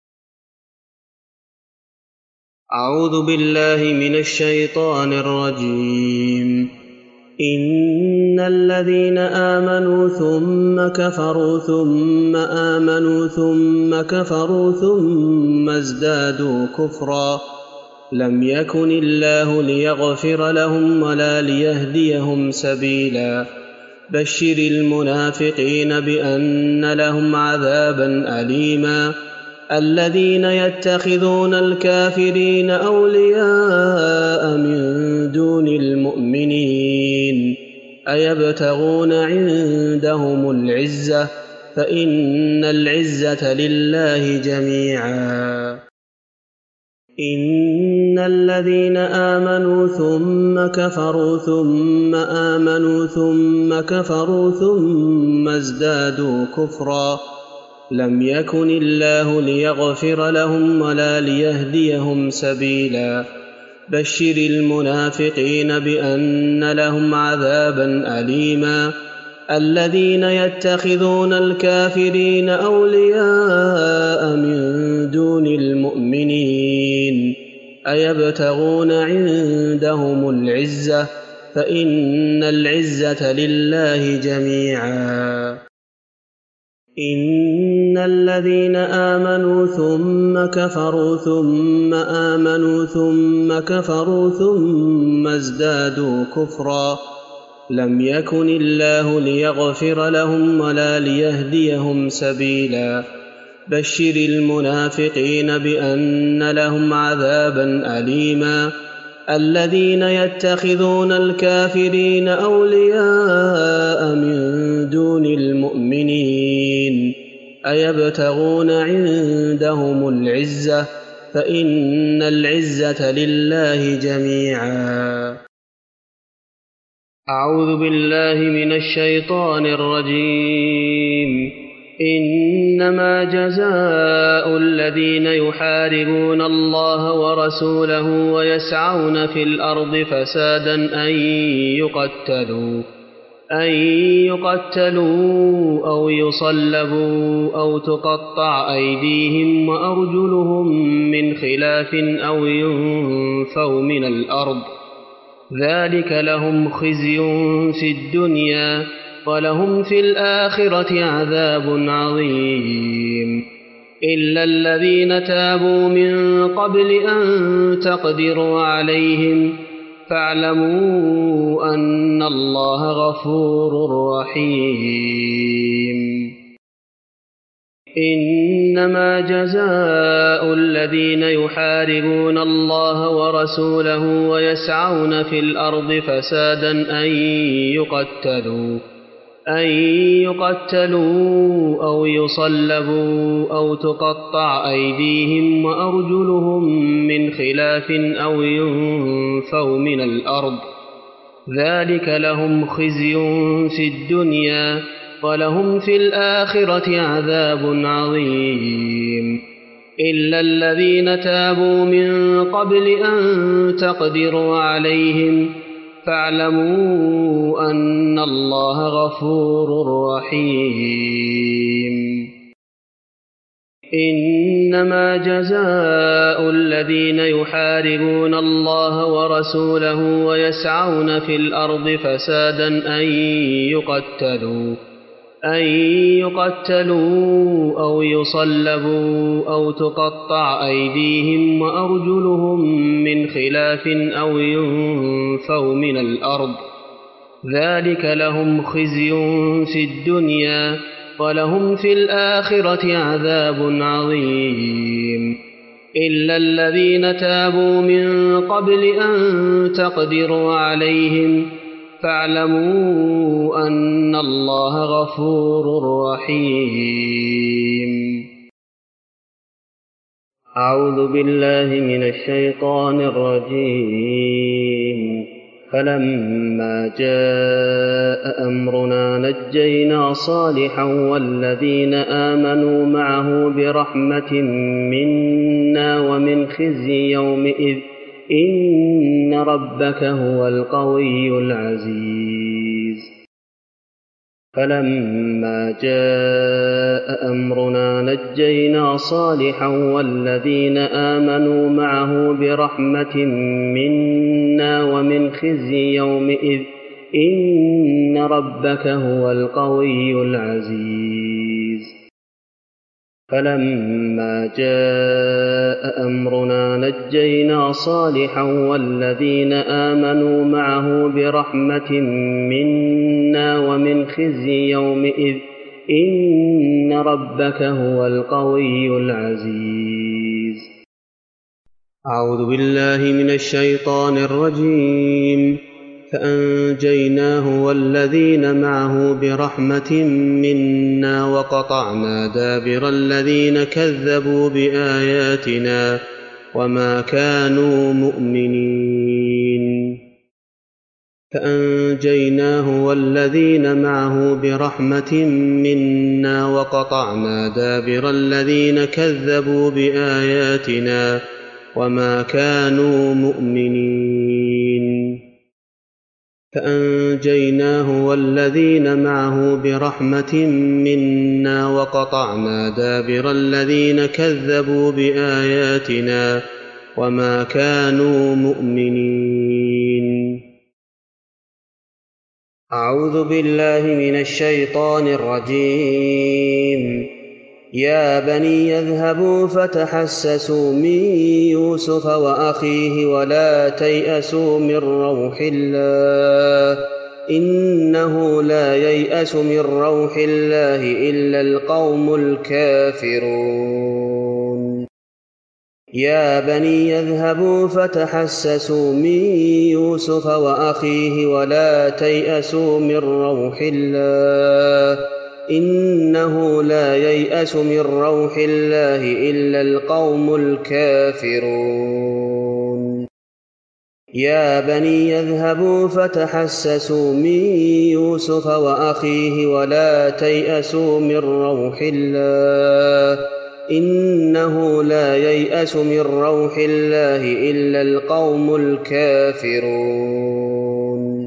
أعوذ بالله من الشيطان الرجيم إن الذين آمنوا ثم كفروا ثم آمنوا ثم كفروا ثم ازدادوا كفرا لم يكن الله ليغفر لهم ولا ليهديهم سبيلا بشر المنافقين بأن لهم عذابا أليما الذين يتخذون الكافرين أولياء من دون المؤمنين أيبتغون عندهم العزة فإن العزة لله جميعا إن الذين آمنوا ثم كفروا ثم آمنوا ثم كفروا ثم ازدادوا كفرا لم يكن الله ليغفر لهم ولا ليهديهم سبيلا بشر المنافقين بأن لهم عذابا أليما الذين يتخذون الكافرين أولياء من دون المؤمنين أيبتغون عندهم العزة فإن العزة لله جميعا إن الذين آمنوا ثم كفروا ثم آمنوا ثم كفروا ثم ازدادوا كفرا لم يكن الله ليغفر لهم ولا ليهديهم سبيلا بشر المنافقين بأن لهم عذابا أليما الذين يتخذون الكافرين أولياء من دون المؤمنين أيبتغون عندهم العزة فإن العزة لله جميعا أعوذ بالله من الشيطان الرجيم إنما جزاء الذين يحاربون الله ورسوله ويسعون في الأرض فسادا أن يقتلوا أو يصلبوا أو تقطع أيديهم وأرجلهم من خلاف أو ينفوا من الأرض ذلك لهم خزي في الدنيا ولهم في الآخرة عذاب عظيم إلا الذين تابوا من قبل أن تقدروا عليهم فاعلموا أن الله غفور رحيم إنما جزاء الذين يحاربون الله ورسوله ويسعون في الأرض فسادا أن يقتلوا أو يصلبوا أو تقطع أيديهم وأرجلهم من خلاف أو ينفوا من الأرض ذلك لهم خزي في الدنيا ولهم في الآخرة عذاب عظيم إلا الذين تابوا من قبل أن تقدروا عليهم فاعلموا أن الله غفور رحيم إنما جزاء الذين يحاربون الله ورسوله ويسعون في الأرض فسادا أن يقتلوا أو يصلبوا أو تقطع أيديهم وأرجلهم من خلاف أو ينفوا من الأرض ذلك لهم خزي في الدنيا ولهم في الآخرة عذاب عظيم إلا الذين تابوا من قبل أن تقدروا عليهم فاعلموا أن الله غفور رحيم أعوذ بالله من الشيطان الرجيم فلما جاء أمرنا نجينا صالحا والذين آمنوا معه برحمة منا ومن خزي يومئذ إن ربك هو القوي العزيز فلما جاء أمرنا نجينا صالحا والذين آمنوا معه برحمة منا ومن خزي يومئذ إن ربك هو القوي العزيز فلما جاء أمرنا نجينا صالحا والذين آمنوا معه برحمة منا ومن خزي يومئذ إن ربك هو القوي العزيز. أعوذ بالله من الشيطان الرجيم. فأنجيناه والذين معه برحمة منا وقطعنا دابر الذين كذبوا بآياتنا وما كانوا مؤمنين. فأنجيناه والذين معه برحمة منا وقطعنا دابر الذين كذبوا بآياتنا وما كانوا مؤمنين. فأنجيناه والذين معه برحمة منا وقطعنا دابر الذين كذبوا بآياتنا وما كانوا مؤمنين. أعوذ بالله من الشيطان الرجيم. يا بني يذهبوا فتحسسوا من يوسف وأخيه ولا تيأسوا من روح الله إنه لا ييأس من روح الله إلا القوم الكافرون. يا بني يذهبوا فتحسسوا من يوسف وأخيه ولا تيأسوا من روح الله إنه لا ييأس من روح الله إلا القوم الكافرون. يا بني يذهبوا فتحسسوا من يوسف وأخيه ولا تيأسوا من روح الله إنه لا ييأس من روح الله إلا القوم الكافرون.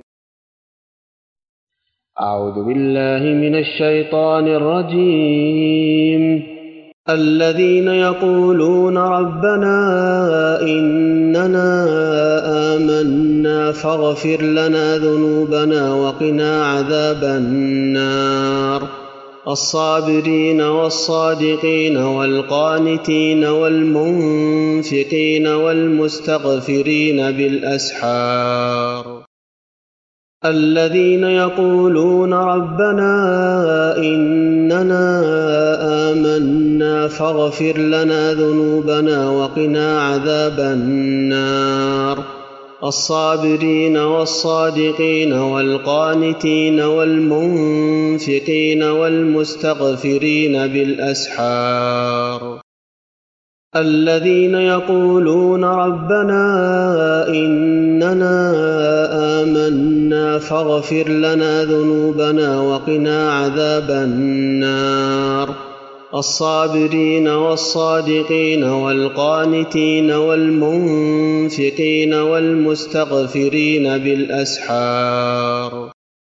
أعوذ بالله من الشيطان الرجيم. الذين يقولون ربنا إننا آمنا فاغفر لنا ذنوبنا وقنا عذاب النار. الصابرين والصادقين والقانتين والمنفقين والمستغفرين بالأسحار. الذين يقولون ربنا إننا آمنا فاغفر لنا ذنوبنا وقنا عذاب النار. الصابرين والصادقين والقانتين والمنفقين والمستغفرين بالأسحار. الذين يقولون ربنا إننا آمنا فاغفر لنا ذنوبنا وقنا عذاب النار. الصابرين والصادقين والقانتين والمنفقين والمستغفرين بالأسحار.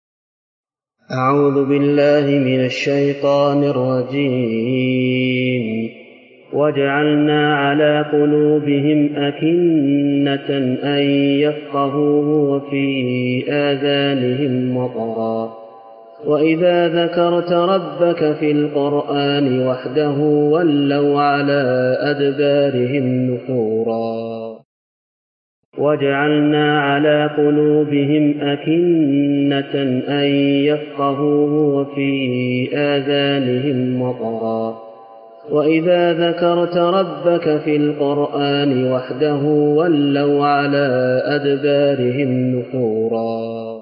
أعوذ بالله من الشيطان الرجيم. وجعلنا على قلوبهم أكنة أن يفقهوه وفي آذانهم وقرا وإذا ذكرت ربك في القرآن وحده ولوا على أدبارهم نفورا. وجعلنا على قلوبهم أكنة أن يفقهوه وفي آذانهم وقرا وإذا ذكرت ربك في القرآن وحده ولوا على أدبارهم نفورا.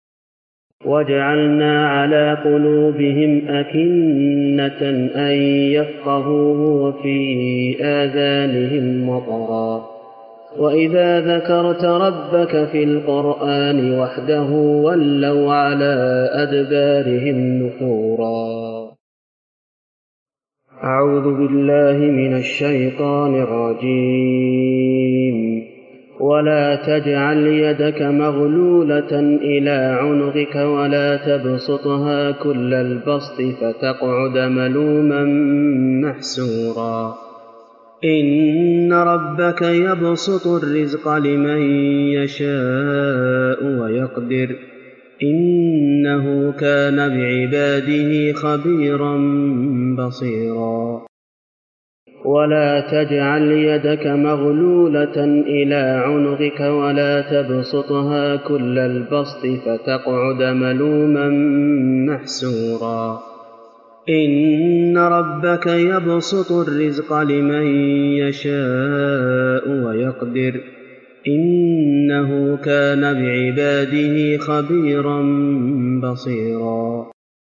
وجعلنا على قلوبهم أكنة أن يفقهوه وفي آذانهم وقرا وإذا ذكرت ربك في القرآن وحده ولوا على أدبارهم نفورا. أعوذ بالله من الشيطان الرجيم. ولا تجعل يدك مغلولة إلى عنقك ولا تبسطها كل البسط فتقعد ملوما محسورا. إن ربك يبسط الرزق لمن يشاء ويقدر إنه كان بعباده خبيرا بصيرا. ولا تجعل يدك مغلولة إلى عنقك ولا تبسطها كل البسط فتقعد ملوما محسورا إن ربك يبسط الرزق لمن يشاء ويقدر إنه كان بعباده خبيرا بصيرا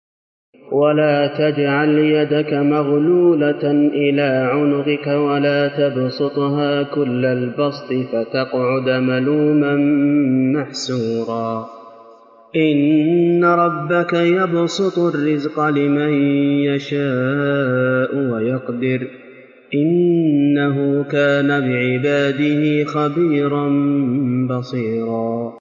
ولا تجعل يدك مغلولة إلى عنقك ولا تبسطها كل البسط فتقعد ملوما محسورا إن ربك يبسط الرزق لمن يشاء ويقدر إنه كان بعباده خبيرا بصيرا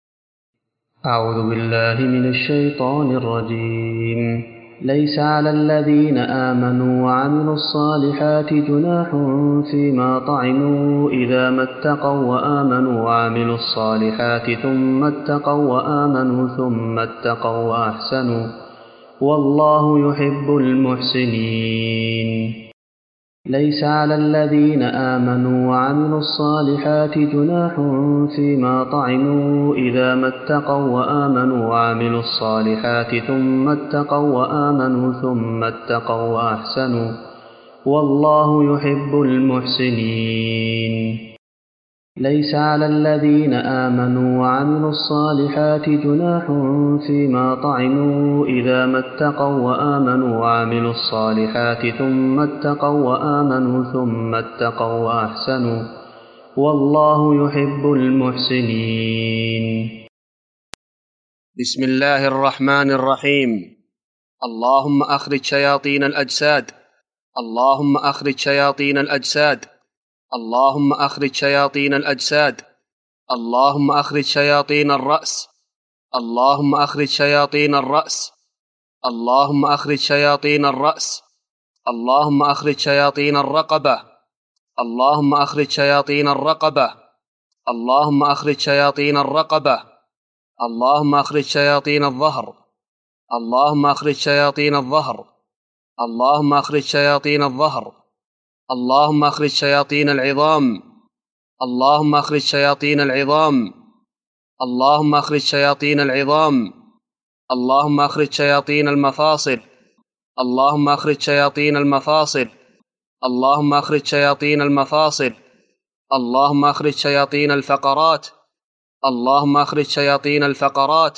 أعوذ بالله من الشيطان الرجيم ليس على الذين آمنوا وعملوا الصالحات جناح فيما طعموا إذا ما اتقوا وآمنوا وعملوا الصالحات ثم اتقوا وآمنوا ثم اتقوا وأحسنوا والله يحب المحسنين ليس على الذين آمنوا وعملوا الصالحات جناح فيما طعموا إذا ما اتقوا وآمنوا وعملوا الصالحات ثم اتقوا وآمنوا ثم اتقوا وأحسنوا والله يحب المحسنين ليس على الذين آمنوا وعملوا الصالحات جناح فيما طعموا إذا ما اتقوا وآمنوا وعملوا الصالحات ثم اتقوا وآمنوا ثم اتقوا وأحسنوا والله يحب المحسنين بسم الله الرحمن الرحيم اللهم أخرج شياطين الأجساد اللهم أخرج شياطين الأجساد اللهم أخرج شياطين الأجساد اللهم أخرج شياطين الرأس اللهم أخرج شياطين الرأس اللهم أخرج شياطين الرأس اللهم أخرج شياطين الرقبة اللهم أخرج شياطين الرقبة اللهم أخرج شياطين الرقبة اللهم أخرج شياطين الظهر اللهم أخرج شياطين الظهر اللهم أخرج شياطين الظهر اللهم أخرج شياطين العظام اللهم أخرج شياطين العظام اللهم أخرج شياطين العظام اللهم أخرج شياطين المفاصل اللهم أخرج شياطين المفاصل اللهم أخرج شياطين المفاصل اللهم أخرج شياطين الفقرات اللهم أخرج شياطين الفقرات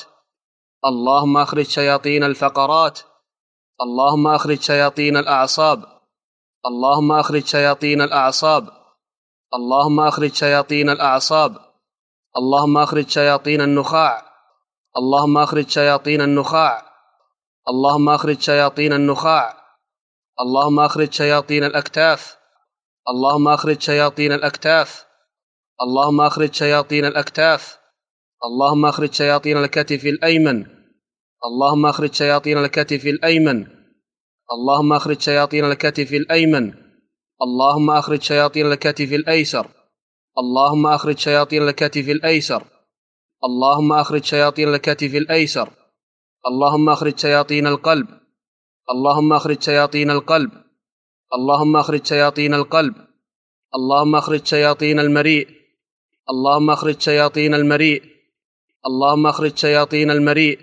اللهم أخرج شياطين الفقرات اللهم أخرج شياطين الأعصاب اللهم أخرج شياطين الأعصاب اللهم أخرج شياطين الأعصاب اللهم أخرج شياطين النخاع اللهم أخرج شياطين النخاع اللهم أخرج شياطين النخاع اللهم أخرج شياطين الأكتاف اللهم أخرج شياطين الأكتاف اللهم أخرج شياطين الأكتاف اللهم أخرج شياطين الكتف الأيمن اللهم أخرج شياطين الكتف الأيمن اللهم أخرج شياطين الكتف الأيمن اللهم أخرج شياطين الكتف الأيسر اللهم أخرج شياطين الكتف الأيسر اللهم أخرج شياطين الكتف الأيسر اللهم أخرج شياطين القلب اللهم أخرج شياطين القلب اللهم أخرج شياطين القلب اللهم أخرج شياطين المريء اللهم أخرج شياطين المريء اللهم أخرج شياطين المريء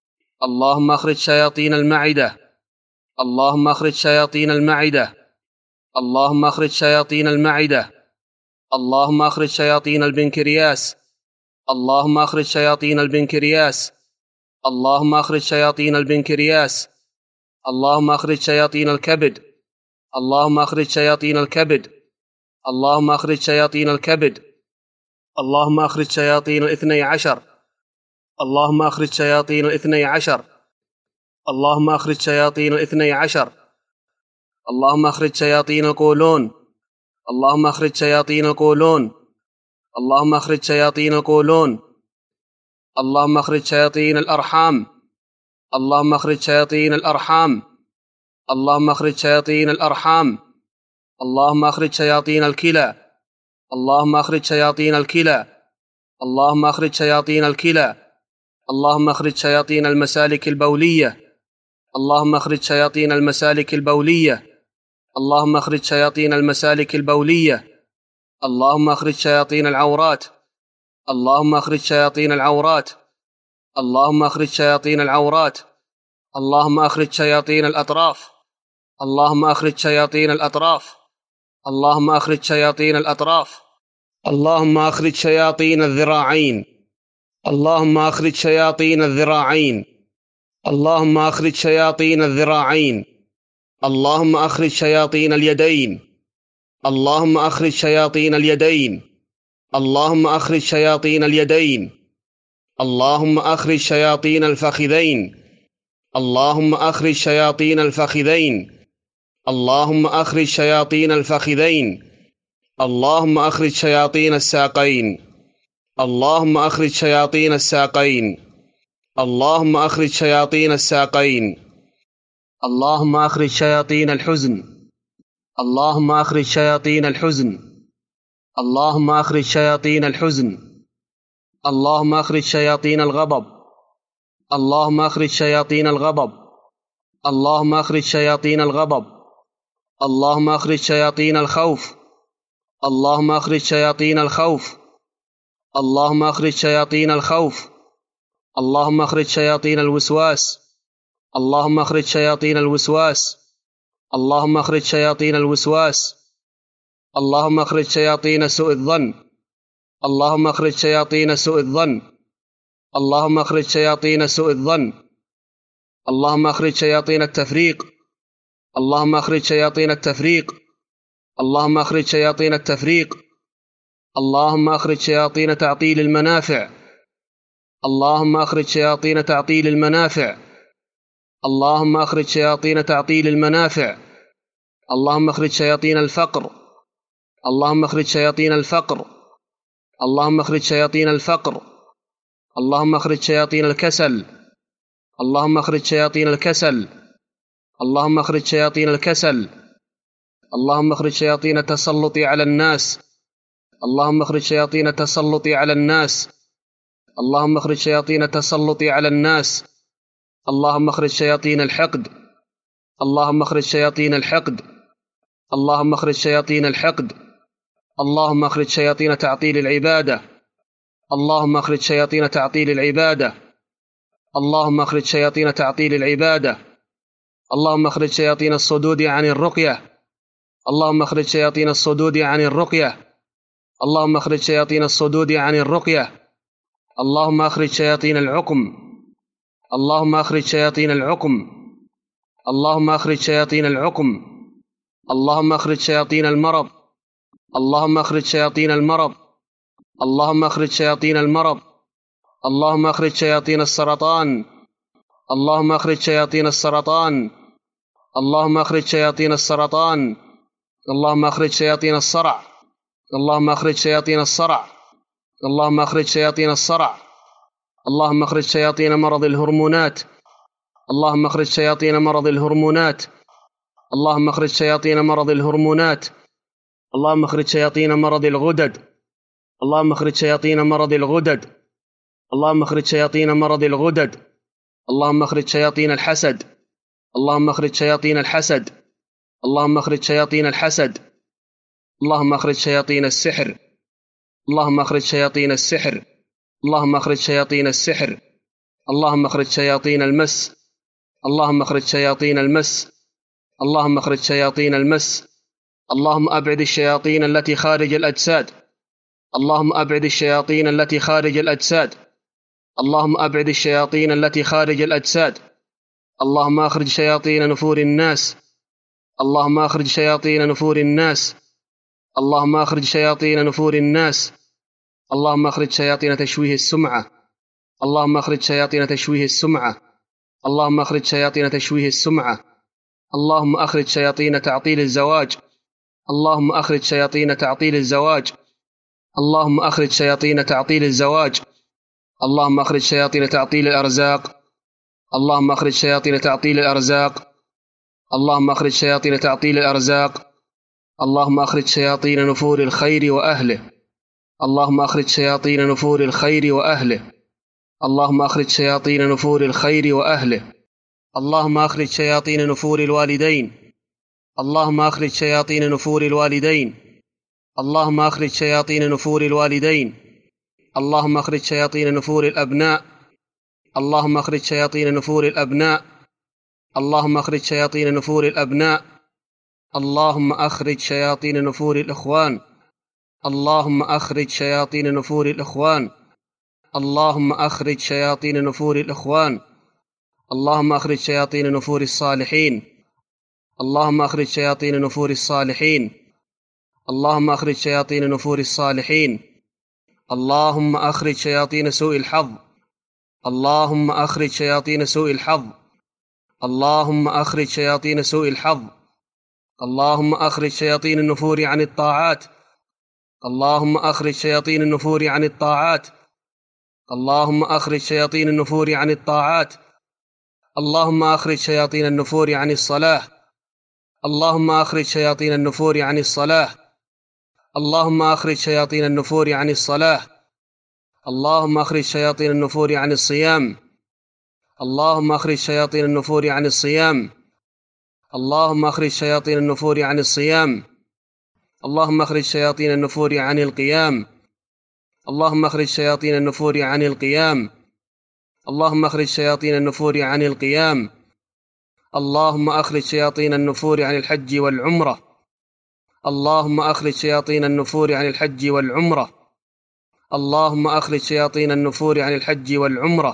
اللهم أخرج شياطين المعدة اللهم أخرج شياطين المعدة اللهم أخرج شياطين المعدة اللهم أخرج شياطين البنكرياس اللهم أخرج شياطين البنكرياس اللهم أخرج شياطين البنكرياس اللهم أخرج شياطين الكبد اللهم أخرج شياطين الكبد اللهم أخرج شياطين الكبد اللهم أخرج شياطين الاثني عشر اللهم أخرج شياطين الاثني عشر اللهم أخرج شياطين الاثني عشر اللهم أخرج شياطين القولون اللهم أخرج شياطين القولون اللهم أخرج شياطين القولون اللهم أخرج شياطين الأرحام اللهم أخرج شياطين الأرحام اللهم أخرج شياطين الأرحام اللهم أخرج شياطين الكلى اللهم أخرج شياطين الكلى اللهم أخرج شياطين الكلى اللهم أخرج شياطين المسالك البولية اللهم أخرج شياطين المسالك البولية اللهم أخرج شياطين المسالك البولية. اللهم أخرج شياطين العورات. اللهم أخرج شياطين العورات. اللهم أخرج شياطين العورات. اللهم أخرج شياطين الأطراف. اللهم أخرج شياطين الأطراف. اللهم أخرج شياطين الأطراف. اللهم أخرج شياطين الذراعين. اللهم أخرج شياطين الذراعين. اللهم أخرج شياطين الذراعين. اللهم أخرج شياطين اليدين. اللهم أخرج شياطين اليدين. اللهم أخرج شياطين اليدين. اللهم أخرج شياطين الفخذين. اللهم أخرج شياطين الفخذين. اللهم أخرج شياطين الفخذين. اللهم أخرج شياطين الساقين. اللهم أخرج شياطين الساقين. اللهم أخرج شياطين الساقين. اللهم أخرج شياطين الحزن. اللهم أخرج شياطين الحزن. اللهم أخرج شياطين الحزن. اللهم أخرج شياطين الغضب. اللهم أخرج شياطين الغضب. اللهم أخرج شياطين الغضب. اللهم أخرج شياطين الخوف. اللهم أخرج شياطين الخوف. اللهم أخرج شياطين الخوف. اللهم أخرج شياطين الوسواس. اللهم أخرج شياطين الوسواس. اللهم أخرج شياطين الوسواس. اللهم أخرج شياطين سوء الظن. اللهم أخرج شياطين سوء الظن. اللهم أخرج شياطين سوء الظن. اللهم أخرج شياطين التفريق. اللهم أخرج شياطين التفريق. اللهم أخرج شياطين التفريق. اللهم أخرج شياطين تعطيل المنافع. اللهم أخرج شياطين تعطيل المنافع. اللهم أخرج شياطين تعطيل المنافع. اللهم أخرج شياطين الفقر. اللهم أخرج شياطين الفقر. اللهم أخرج شياطين الفقر. اللهم أخرج شياطين الكسل. اللهم أخرج شياطين الكسل. اللهم أخرج شياطين الكسل. اللهم أخرج شياطين التسلط على الناس. اللهم أخرج شياطين التسلط على الناس. اللهم أخرج شياطين التسلط على الناس. اللهم أخرج شياطين الحقد. اللهم أخرج شياطين الحقد. اللهم أخرج شياطين الحقد. اللهم أخرج شياطين تعطيل العبادة. اللهم أخرج شياطين تعطيل العبادة. اللهم أخرج شياطين تعطيل العبادة. اللهم أخرج شياطين الصدود عن الرقية. اللهم أخرج شياطين الصدود عن الرقية. اللهم أخرج شياطين الصدود عن الرقية. اللهم أخرج شياطين العقم. اللهم أخرج شياطين العقم. اللهم أخرج شياطين العقم. اللهم أخرج شياطين المرض. اللهم أخرج شياطين المرض. اللهم أخرج شياطين المرض. اللهم أخرج شياطين السرطان. اللهم أخرج شياطين السرطان. اللهم أخرج شياطين السرطان. اللهم أخرج شياطين الصرع. اللهم أخرج شياطين الصرع. اللهم أخرج شياطين الصرع. اللهم أخرج شياطين مرض الهرمونات. اللهم أخرج شياطين مرض الهرمونات. اللهم أخرج شياطين مرض الهرمونات. اللهم أخرج شياطين مرض الغدد. اللهم أخرج شياطين مرض الغدد. اللهم أخرج شياطين مرض الغدد. اللهم أخرج شياطين الحسد. اللهم أخرج شياطين الحسد. اللهم أخرج شياطين الحسد. اللهم أخرج شياطين السحر. اللهم أخرج شياطين السحر. اللهم أخرج شياطين السحر. اللهم أخرج شياطين المس. اللهم أخرج شياطين المس. اللهم أخرج شياطين المس. اللهم أبعد الشياطين التي خارج الأجساد. اللهم أبعد الشياطين التي خارج الأجساد. اللهم أبعد الشياطين التي خارج الأجساد. اللهم أخرج شياطين نفور الناس. اللهم أخرج شياطين نفور الناس. اللهم أخرج شياطين نفور الناس. اللهم أخرج شياطين تشويه السمعة. اللهم أخرج شياطين تشويه السمعة. اللهم أخرج شياطين تشويه السمعة. اللهم أخرج شياطين تعطيل الزواج. اللهم أخرج شياطين تعطيل الزواج. اللهم أخرج شياطين تعطيل الزواج. اللهم أخرج شياطين تعطيل الأرزاق. اللهم أخرج شياطين تعطيل الأرزاق. اللهم أخرج شياطين تعطيل الأرزاق. اللهم أخرج شياطين نفور الخير وأهله. اللهم أخرج شياطين نفور الخير وأهله. اللهم أخرج شياطين نفور الخير وأهله. اللهم أخرج شياطين نفور الوالدين. اللهم أخرج شياطين نفور الوالدين. اللهم أخرج شياطين نفور الوالدين. اللهم أخرج شياطين نفور الأبناء. اللهم أخرج شياطين نفور الأبناء. اللهم أخرج شياطين نفور الأبناء. اللهم أخرج شياطين نفور الإخوان. اللهم أخرج شياطين نفور الإخوان. اللهم أخرج شياطين نفور الإخوان. اللهم أخرج شياطين نفور الصالحين. اللهم أخرج شياطين نفور الصالحين. اللهم أخرج شياطين نفور الصالحين. اللهم أخرج شياطين سوء الحظ. اللهم أخرج شياطين سوء الحظ. اللهم أخرج شياطين سوء الحظ. اللهم أخرج شياطين النفور عن الطاعات. اللهم أخرج شياطين النفور عن الطاعات. اللهم أخرج شياطين النفور عن الطاعات. اللهم أخرج شياطين النفور عن الصلاة. اللهم أخرج شياطين النفور عن الصلاة. اللهم أخرج شياطين النفور عن الصلاة. اللهم أخرج شياطين النفور عن الصيام. اللهم أخرج شياطين النفور عن الصيام. اللهم أخرج شياطين النفور عن الصيام. اللهم أخرج شياطين النفور عن القيام. اللهم أخرج شياطين النفور عن القيام. اللهم أخرج شياطين النفور عن القيام. اللهم أخرج شياطين النفور عن الحج والعمرة. اللهم أخرج شياطين النفور عن الحج والعمرة. اللهم أخرج شياطين النفور عن الحج والعمرة.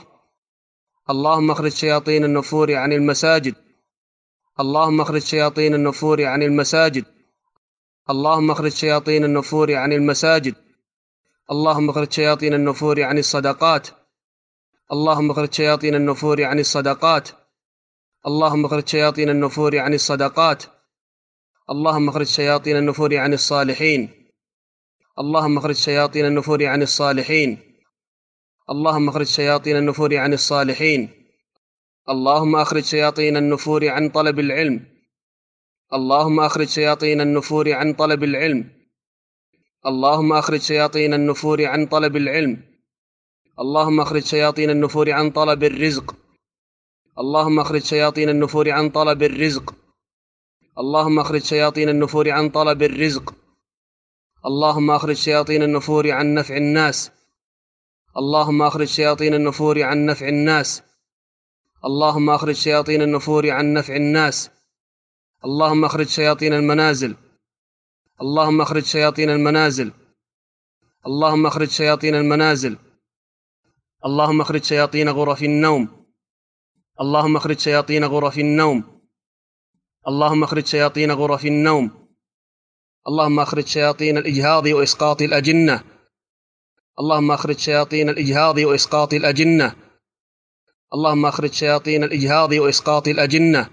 اللهم أخرج شياطين النفور عن المساجد. اللهم أخرج شياطين النفور عن المساجد. اللهم أخرج شياطين النفور عن المساجد. اللهم أخرج شياطين النفور عن الصدقات. اللهم أخرج شياطين النفور عن الصدقات. اللهم أخرج شياطين النفور عن الصدقات. اللهم أخرج شياطين النفور عن الصالحين. اللهم أخرج شياطين النفور عن الصالحين. اللهم أخرج شياطين النفور عن الصالحين. اللهم أخرج شياطين النفور عن طلب العلم. اللهم أخرج شياطين النفور عن طلب العلم. اللهم أخرج شياطين النفور عن طلب العلم. اللهم أخرج شياطين النفور عن طلب الرزق. اللهم أخرج شياطين النفور عن طلب الرزق. اللهم أخرج شياطين النفور عن طلب الرزق. اللهم أخرج شياطين النفور عن نفع الناس. اللهم أخرج شياطين النفور عن نفع الناس. اللهم أخرج شياطين النفور عن نفع الناس. اللهم أخرج شياطين المنازل. اللهم أخرج شياطين المنازل. اللهم أخرج شياطين المنازل. اللهم أخرج شياطين غرف النوم. اللهم أخرج شياطين غرف النوم. اللهم أخرج شياطين غرف النوم. اللهم أخرج شياطين الإجهاض وإسقاط الأجنة. اللهم أخرج شياطين الإجهاض وإسقاط الأجنة. اللهم أخرج شياطين الإجهاض وإسقاط الأجنة.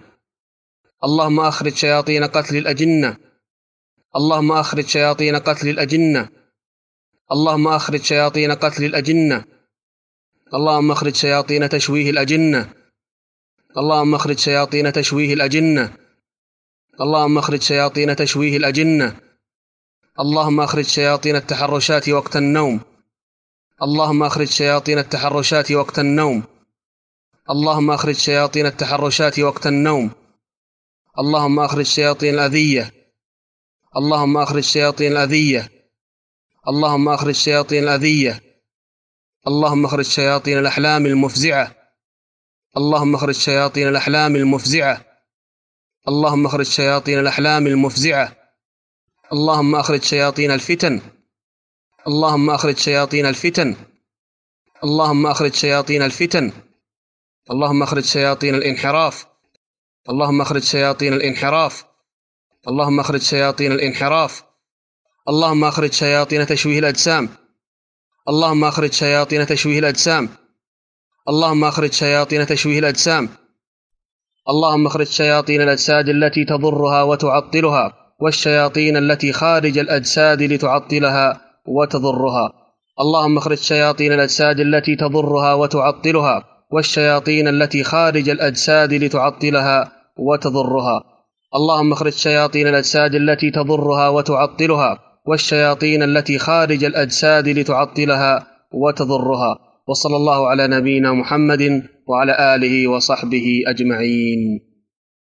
اللهم أخرج شياطين قتل الأجنة. اللهم أخرج شياطين قتل الأجنة. اللهم أخرج شياطين قتل الأجنة. اللهم أخرج شياطين تشويه الأجنة. اللهم أخرج شياطين تشويه الأجنة. اللهم أخرج شياطين تشويه الأجنة. اللهم أخرج شياطين التحرشات وقت النوم. اللهم أخرج شياطين التحرشات وقت النوم. اللهم أخرج شياطين التحرشات وقت النوم. اللهم أخرج شياطين الأذية. اللهم أخرج شياطين الأذية. اللهم أخرج شياطين الأذية. اللهم أخرج شياطين الأحلام المفزعة. اللهم أخرج شياطين الأحلام المفزعة. اللهم أخرج شياطين الأحلام المفزعة. اللهم أخرج شياطين الفتن. اللهم أخرج شياطين الفتن. اللهم أخرج شياطين الفتن. اللهم أخرج شياطين الانحراف. اللهم أخرج شياطين الانحراف. اللهم أخرج شياطين الانحراف. اللهم أخرج شياطين تشويه الأجسام. اللهم أخرج شياطين تشويه الأجسام. اللهم أخرج شياطين تشويه الأجسام. اللهم أخرج شياطين الأجساد التي تضرها وتعطلها، والشياطين التي خارج الأجساد لتعطلها وتضرها. اللهم أخرج شياطين الأجساد التي تضرها وتعطلها، والشياطين التي خارج الأجساد لتعطلها وتضرها. اللهم أخرج شياطين الأجساد التي تضرها وتعطلها، والشياطين التي خارج الأجساد لتعطلها وتضرها. وصلى الله على نبينا محمد وعلى آله وصحبه أجمعين.